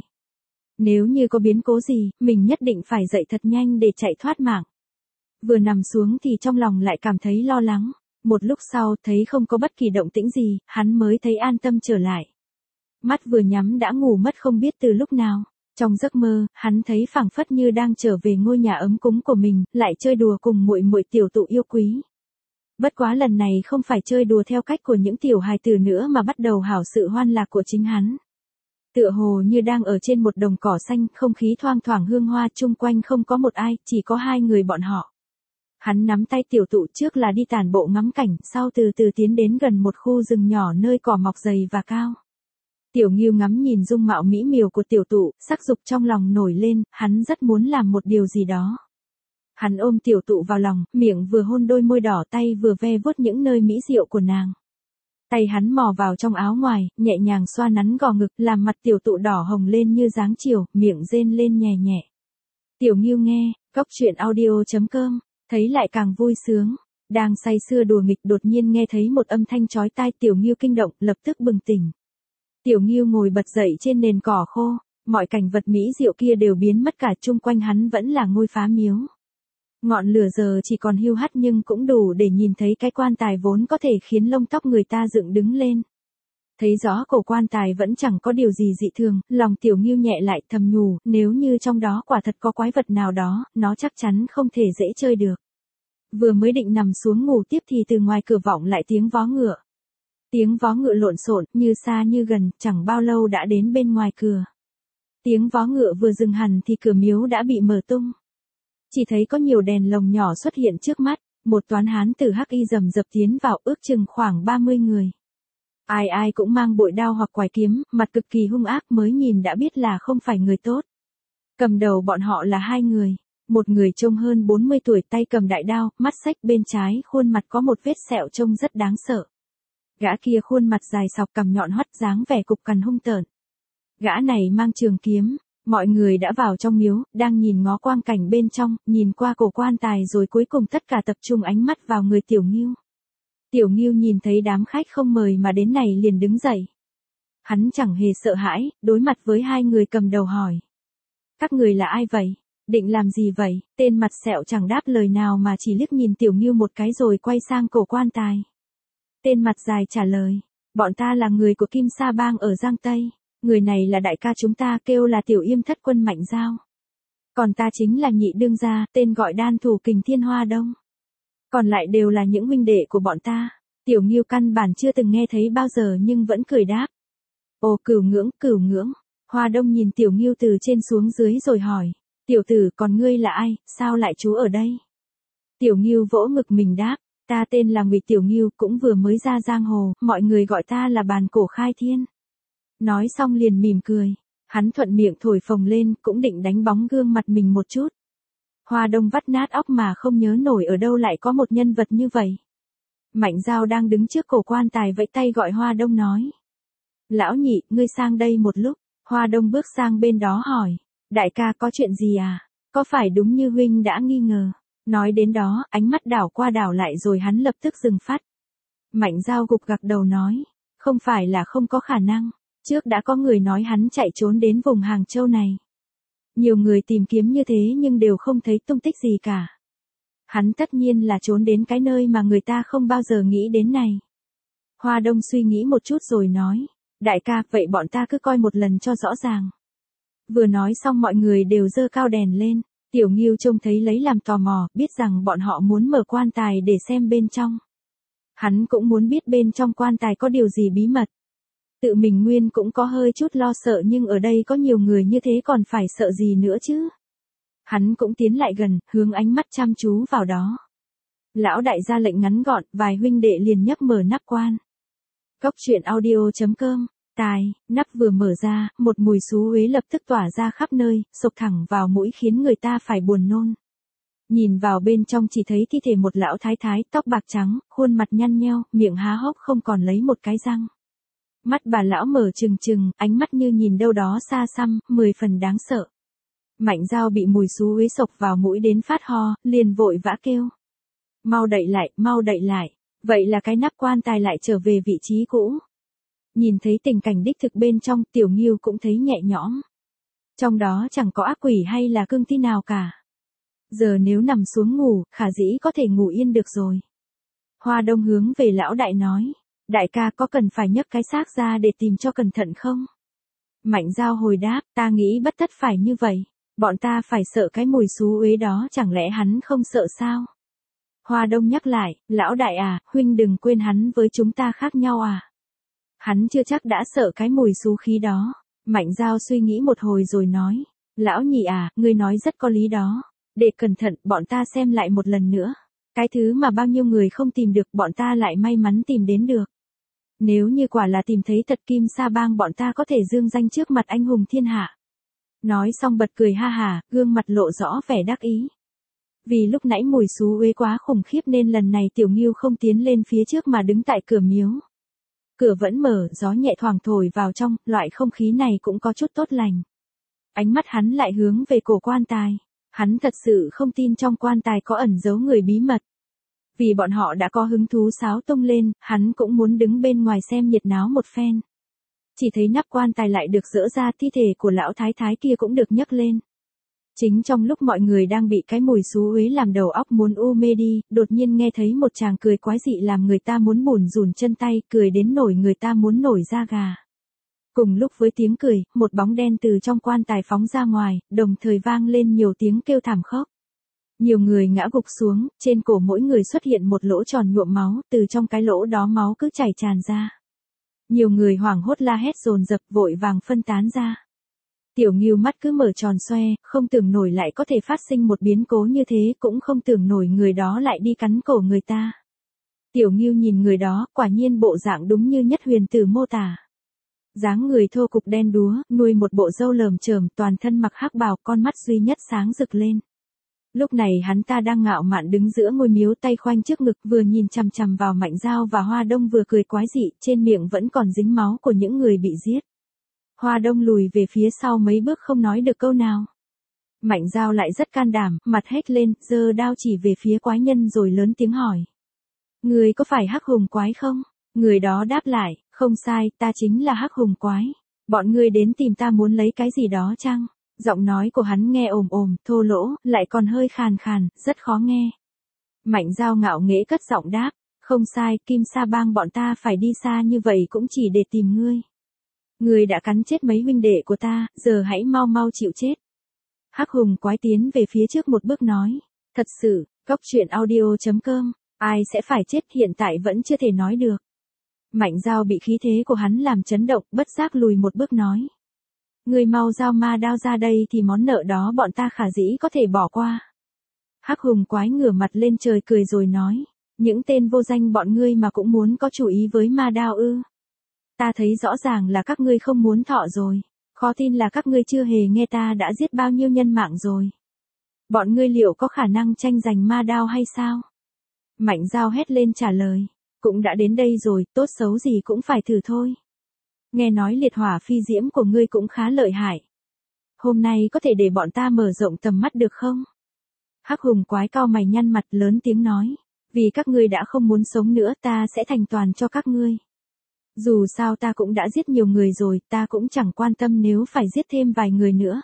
Nếu như có biến cố gì, mình nhất định phải dậy thật nhanh để chạy thoát mạng. Vừa nằm xuống thì trong lòng lại cảm thấy lo lắng. Một lúc sau thấy không có bất kỳ động tĩnh gì, hắn mới thấy an tâm trở lại. Mắt vừa nhắm đã ngủ mất không biết từ lúc nào. Trong giấc mơ, hắn thấy phảng phất như đang trở về ngôi nhà ấm cúng của mình, lại chơi đùa cùng muội muội Tiểu Tụ yêu quý. Bất quá lần này không phải chơi đùa theo cách của những tiểu hài tử nữa mà bắt đầu hảo sự hoan lạc của chính hắn. Tựa hồ như đang ở trên một đồng cỏ xanh, không khí thoang thoảng hương hoa, chung quanh không có một ai, chỉ có hai người bọn họ. Hắn nắm tay Tiểu Tụ, trước là đi tản bộ ngắm cảnh, sau từ từ tiến đến gần một khu rừng nhỏ nơi cỏ mọc dày và cao. Tiểu Ngưu ngắm nhìn dung mạo mỹ miều của Tiểu Tụ, sắc dục trong lòng nổi lên, hắn rất muốn làm một điều gì đó. Hắn ôm Tiểu Tụ vào lòng, miệng vừa hôn đôi môi đỏ, tay vừa ve vuốt những nơi mỹ diệu của nàng. Tay hắn mò vào trong áo ngoài, nhẹ nhàng xoa nắn gò ngực, làm mặt Tiểu Tụ đỏ hồng lên như dáng chiều, miệng rên lên nhẹ nhẹ. Tiểu Ngưu nghe, coctruyện.audio.com, thấy lại càng vui sướng. Đang say sưa đùa nghịch đột nhiên nghe thấy một âm thanh chói tai, Tiểu Ngưu kinh động, lập tức bừng tỉnh. Tiểu Ngưu ngồi bật dậy trên nền cỏ khô, mọi cảnh vật mỹ diệu kia đều biến mất cả, chung quanh hắn vẫn là ngôi phá miếu. Ngọn lửa giờ chỉ còn hiu hắt nhưng cũng đủ để nhìn thấy cái quan tài vốn có thể khiến lông tóc người ta dựng đứng lên. Thấy rõ cổ quan tài vẫn chẳng có điều gì dị thường, lòng Tiểu Ngưu nhẹ lại, thầm nhủ, nếu như trong đó quả thật có quái vật nào đó, nó chắc chắn không thể dễ chơi được. Vừa mới định nằm xuống ngủ tiếp thì từ ngoài cửa vọng lại tiếng vó ngựa. Tiếng vó ngựa lộn xộn, như xa như gần, chẳng bao lâu đã đến bên ngoài cửa. Tiếng vó ngựa vừa dừng hẳn thì cửa miếu đã bị mở tung. Chỉ thấy có nhiều đèn lồng nhỏ xuất hiện trước mắt, một toán hán tử hắc y rầm rập tiến vào, ước chừng khoảng 30 người. Ai ai cũng mang bội đao hoặc quải kiếm, mặt cực kỳ hung ác, mới nhìn đã biết là không phải người tốt. Cầm đầu bọn họ là hai người, một người trông hơn 40 tuổi, tay cầm đại đao, mắt xếch, bên trái khuôn mặt có một vết sẹo trông rất đáng sợ. Gã kia khuôn mặt dài sọc, cằm nhọn hoắt, dáng vẻ cục cằn hung tợn. Gã này mang trường kiếm. Mọi người đã vào trong miếu, đang nhìn ngó quang cảnh bên trong, nhìn qua cổ quan tài rồi cuối cùng tất cả tập trung ánh mắt vào người Tiểu Ngưu. Tiểu Ngưu nhìn thấy đám khách không mời mà đến này liền đứng dậy. Hắn chẳng hề sợ hãi, đối mặt với hai người cầm đầu hỏi. Các người là ai vậy? Định làm gì vậy? Tên mặt sẹo chẳng đáp lời nào mà chỉ liếc nhìn Tiểu Ngưu một cái rồi quay sang cổ quan tài. Tên mặt dài trả lời. Bọn ta là người của Kim Sa Bang ở Giang Tây. Người này là đại ca chúng ta, kêu là Tiểu Yêm Thất Quân Mạnh Giao. Còn ta chính là nhị đương gia, tên gọi Đan Thủ Kình Thiên Hoa Đông. Còn lại đều là những huynh đệ của bọn ta. Tiểu Ngưu căn bản chưa từng nghe thấy bao giờ nhưng vẫn cười đáp. Ồ, cửu ngưỡng. Hoa Đông nhìn Tiểu Ngưu từ trên xuống dưới rồi hỏi. Tiểu tử, còn ngươi là ai, sao lại trú ở đây? Tiểu Ngưu vỗ ngực mình đáp. Ta tên là Ngụy Tiểu Ngưu, cũng vừa mới ra giang hồ, mọi người gọi ta là Bàn Cổ Khai Thiên. Nói xong liền mỉm cười. Hắn thuận miệng thổi phồng lên, cũng định đánh bóng gương mặt mình một chút. Hoa Đông vắt nát óc mà không nhớ nổi ở đâu lại có một nhân vật như vậy. Mạnh Giao đang đứng trước cổ quan tài vẫy tay gọi Hoa Đông nói. Lão nhị, ngươi sang đây một lúc. Hoa Đông bước sang bên đó hỏi. Đại ca có chuyện gì à? Có phải đúng như huynh đã nghi ngờ? Nói đến đó, ánh mắt đảo qua đảo lại rồi hắn lập tức dừng phát. Mạnh Giao gục gặc đầu nói, không phải là không có khả năng, trước đã có người nói hắn chạy trốn đến vùng Hàng Châu này. Nhiều người tìm kiếm như thế nhưng đều không thấy tung tích gì cả. Hắn tất nhiên là trốn đến cái nơi mà người ta không bao giờ nghĩ đến này. Hoa Đông suy nghĩ một chút rồi nói, đại ca, vậy bọn ta cứ coi một lần cho rõ ràng. Vừa nói xong mọi người đều giơ cao đèn lên, Tiểu Ngưu trông thấy lấy làm tò mò, biết rằng bọn họ muốn mở quan tài để xem bên trong. Hắn cũng muốn biết bên trong quan tài có điều gì bí mật. Tự mình Nguyên cũng có hơi chút lo sợ nhưng ở đây có nhiều người như thế còn phải sợ gì nữa chứ. Hắn cũng tiến lại gần, hướng ánh mắt chăm chú vào đó. Lão đại ra lệnh ngắn gọn, vài huynh đệ liền nhấc mở nắp quan. Cốc truyện audio.com, tài, nắp vừa mở ra, một mùi xú uế lập tức tỏa ra khắp nơi, xộc thẳng vào mũi khiến người ta phải buồn nôn. Nhìn vào bên trong chỉ thấy thi thể một lão thái thái, tóc bạc trắng, khuôn mặt nhăn nheo, miệng há hốc không còn lấy một cái răng. Mắt bà lão mở trừng trừng, ánh mắt như nhìn đâu đó xa xăm, 10 phần đáng sợ. Mạnh Giao bị mùi xú uế xộc vào mũi đến phát ho, liền vội vã kêu. Mau đậy lại, mau đậy lại. Vậy là cái nắp quan tài lại trở về vị trí cũ. Nhìn thấy tình cảnh đích thực bên trong, Tiểu Ngưu cũng thấy nhẹ nhõm. Trong đó chẳng có ác quỷ hay là cương thi nào cả. Giờ nếu nằm xuống ngủ, khả dĩ có thể ngủ yên được rồi. Hoa Đông hướng về lão đại nói, đại ca có cần phải nhấc cái xác ra để tìm cho cẩn thận không? Mạnh Giao hồi đáp, ta nghĩ bất tất phải như vậy. Bọn ta phải sợ cái mùi xú uế đó, chẳng lẽ hắn không sợ sao? Hoa Đông nhắc lại, lão đại à, huynh đừng quên hắn với chúng ta khác nhau à. Hắn chưa chắc đã sợ cái mùi xú khí đó. Mạnh Giao suy nghĩ một hồi rồi nói, lão nhị à, ngươi nói rất có lý đó. Để cẩn thận, bọn ta xem lại một lần nữa. Cái thứ mà bao nhiêu người không tìm được bọn ta lại may mắn tìm đến được. Nếu như quả là tìm thấy thật Kim Sa Bang bọn ta có thể dương danh trước mặt anh hùng thiên hạ. Nói xong bật cười ha hà, gương mặt lộ rõ vẻ đắc ý. Vì lúc nãy mùi xú uế quá khủng khiếp nên lần này Tiểu Ngưu không tiến lên phía trước mà đứng tại cửa miếu. Cửa vẫn mở, gió nhẹ thoảng thổi vào trong, loại không khí này cũng có chút tốt lành. Ánh mắt hắn lại hướng về cổ quan tài. Hắn thật sự không tin trong quan tài có ẩn giấu người bí mật. Vì bọn họ đã có hứng thú xáo tung lên, hắn cũng muốn đứng bên ngoài xem nhiệt náo một phen. Chỉ thấy nắp quan tài lại được dỡ ra, thi thể của lão thái thái kia cũng được nhấc lên. Chính trong lúc mọi người đang bị cái mùi xú uế làm đầu óc muốn u mê đi, đột nhiên nghe thấy một chàng cười quái dị làm người ta muốn bủn rủn chân tay, cười đến nổi người ta muốn nổi da gà. Cùng lúc với tiếng cười, một bóng đen từ trong quan tài phóng ra ngoài, đồng thời vang lên nhiều tiếng kêu thảm khóc. Nhiều người ngã gục xuống, trên cổ mỗi người xuất hiện một lỗ tròn nhuộm máu, từ trong cái lỗ đó máu cứ chảy tràn ra. Nhiều người hoảng hốt la hét dồn dập vội vàng phân tán ra. Tiểu Ngưu mắt cứ mở tròn xoe, không tưởng nổi lại có thể phát sinh một biến cố như thế, cũng không tưởng nổi người đó lại đi cắn cổ người ta. Tiểu Ngưu nhìn người đó, quả nhiên bộ dạng đúng như Nhất Huyền Tử mô tả. Dáng người thô cục đen đúa, nuôi một bộ râu lởm chởm, toàn thân mặc hắc bào, con mắt duy nhất sáng rực lên. Lúc này hắn ta đang ngạo mạn đứng giữa ngôi miếu, tay khoanh trước ngực, vừa nhìn chằm chằm vào Mạnh Giao và Hoa Đông vừa cười quái dị, trên miệng vẫn còn dính máu của những người bị giết. Hoa Đông lùi về phía sau mấy bước không nói được câu nào. Mạnh Giao lại rất can đảm, mặt hét lên, giơ đao chỉ về phía quái nhân rồi lớn tiếng hỏi. Người có phải Hắc Hùng Quái không? Người đó đáp lại, không sai, ta chính là Hắc Hùng Quái. Bọn ngươi đến tìm ta muốn lấy cái gì đó chăng? Giọng nói của hắn nghe ồm ồm, thô lỗ, lại còn hơi khàn khàn, rất khó nghe. Mạnh Giao ngạo nghễ cất giọng đáp, không sai, Kim Sa Bang bọn ta phải đi xa như vậy cũng chỉ để tìm ngươi. Ngươi đã cắn chết mấy huynh đệ của ta, giờ hãy mau mau chịu chết. Hắc Hùng Quái tiến về phía trước một bước nói, thật sự, cốc truyện audio.com, ai sẽ phải chết hiện tại vẫn chưa thể nói được. Mạnh Giao bị khí thế của hắn làm chấn động, bất giác lùi một bước nói. Ngươi mau giao ma đao ra đây thì món nợ đó bọn ta khả dĩ có thể bỏ qua. Hắc Hùng Quái ngửa mặt lên trời cười rồi nói, những tên vô danh bọn ngươi mà cũng muốn có chủ ý với ma đao ư. Ta thấy rõ ràng là các ngươi không muốn thọ rồi, khó tin là các ngươi chưa hề nghe ta đã giết bao nhiêu nhân mạng rồi. Bọn ngươi liệu có khả năng tranh giành ma đao hay sao? Mạnh Giao hét lên trả lời, cũng đã đến đây rồi, tốt xấu gì cũng phải thử thôi. Nghe nói liệt hỏa phi diễm của ngươi cũng khá lợi hại. Hôm nay có thể để bọn ta mở rộng tầm mắt được không? Hắc hùng quái cau mày nhăn mặt lớn tiếng nói. Vì các ngươi đã không muốn sống nữa ta sẽ thành toàn cho các ngươi. Dù sao ta cũng đã giết nhiều người rồi, ta cũng chẳng quan tâm nếu phải giết thêm vài người nữa.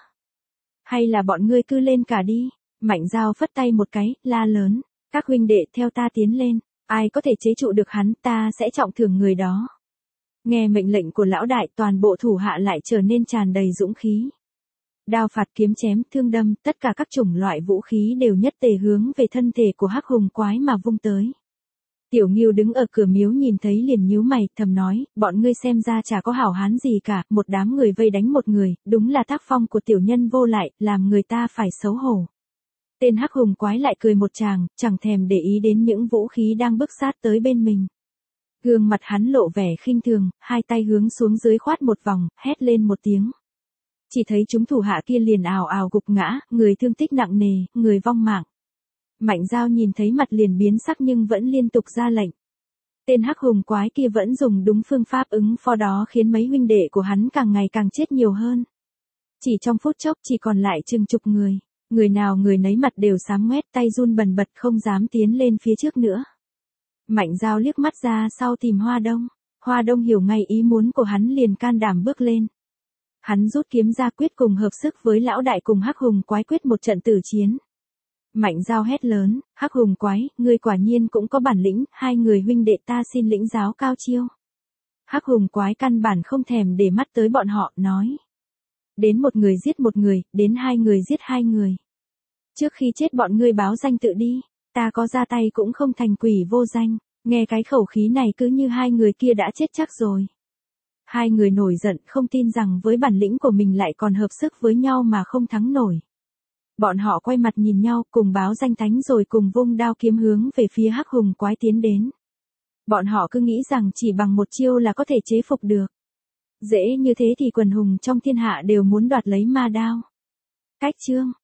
Hay là bọn ngươi cứ lên cả đi. Mạnh Dao phất tay một cái, la lớn. Các huynh đệ theo ta tiến lên. Ai có thể chế trụ được hắn ta sẽ trọng thưởng người đó. Nghe mệnh lệnh của lão đại toàn bộ thủ hạ lại trở nên tràn đầy dũng khí. Đao phạt kiếm chém thương đâm tất cả các chủng loại vũ khí đều nhất tề hướng về thân thể của hắc hùng quái mà vung tới. Tiểu Ngưu đứng ở cửa miếu nhìn thấy liền nhíu mày thầm nói, bọn ngươi xem ra chả có hảo hán gì cả, một đám người vây đánh một người, đúng là tác phong của tiểu nhân vô lại, làm người ta phải xấu hổ. Tên hắc hùng quái lại cười một tràng, chẳng thèm để ý đến những vũ khí đang bước sát tới bên mình. Gương mặt hắn lộ vẻ khinh thường, hai tay hướng xuống dưới khoát một vòng, hét lên một tiếng. Chỉ thấy chúng thủ hạ kia liền ào ào gục ngã, người thương tích nặng nề, người vong mạng. Mạnh Dao nhìn thấy mặt liền biến sắc nhưng vẫn liên tục ra lệnh. Tên hắc hùng quái kia vẫn dùng đúng phương pháp ứng phó đó khiến mấy huynh đệ của hắn càng ngày càng chết nhiều hơn. Chỉ trong phút chốc chỉ còn lại chừng chục người. Người nào người nấy mặt đều xám ngoét tay run bần bật không dám tiến lên phía trước nữa. Mạnh Dao liếc mắt ra sau tìm Hoa Đông. Hoa Đông hiểu ngay ý muốn của hắn liền can đảm bước lên. Hắn rút kiếm ra quyết cùng hợp sức với lão đại cùng hắc hùng quái quyết một trận tử chiến. Mạnh Dao hét lớn, hắc hùng quái, ngươi quả nhiên cũng có bản lĩnh, hai người huynh đệ ta xin lĩnh giáo cao chiêu. Hắc hùng quái căn bản không thèm để mắt tới bọn họ, nói. Đến một người giết một người, đến hai người giết hai người. Trước khi chết bọn ngươi báo danh tự đi, ta có ra tay cũng không thành quỷ vô danh, nghe cái khẩu khí này cứ như hai người kia đã chết chắc rồi. Hai người nổi giận không tin rằng với bản lĩnh của mình lại còn hợp sức với nhau mà không thắng nổi. Bọn họ quay mặt nhìn nhau cùng báo danh thánh rồi cùng vung đao kiếm hướng về phía hắc hùng quái tiến đến. Bọn họ cứ nghĩ rằng chỉ bằng một chiêu là có thể chế phục được. Dễ như thế thì quần hùng trong thiên hạ đều muốn đoạt lấy ma đao. Cách chương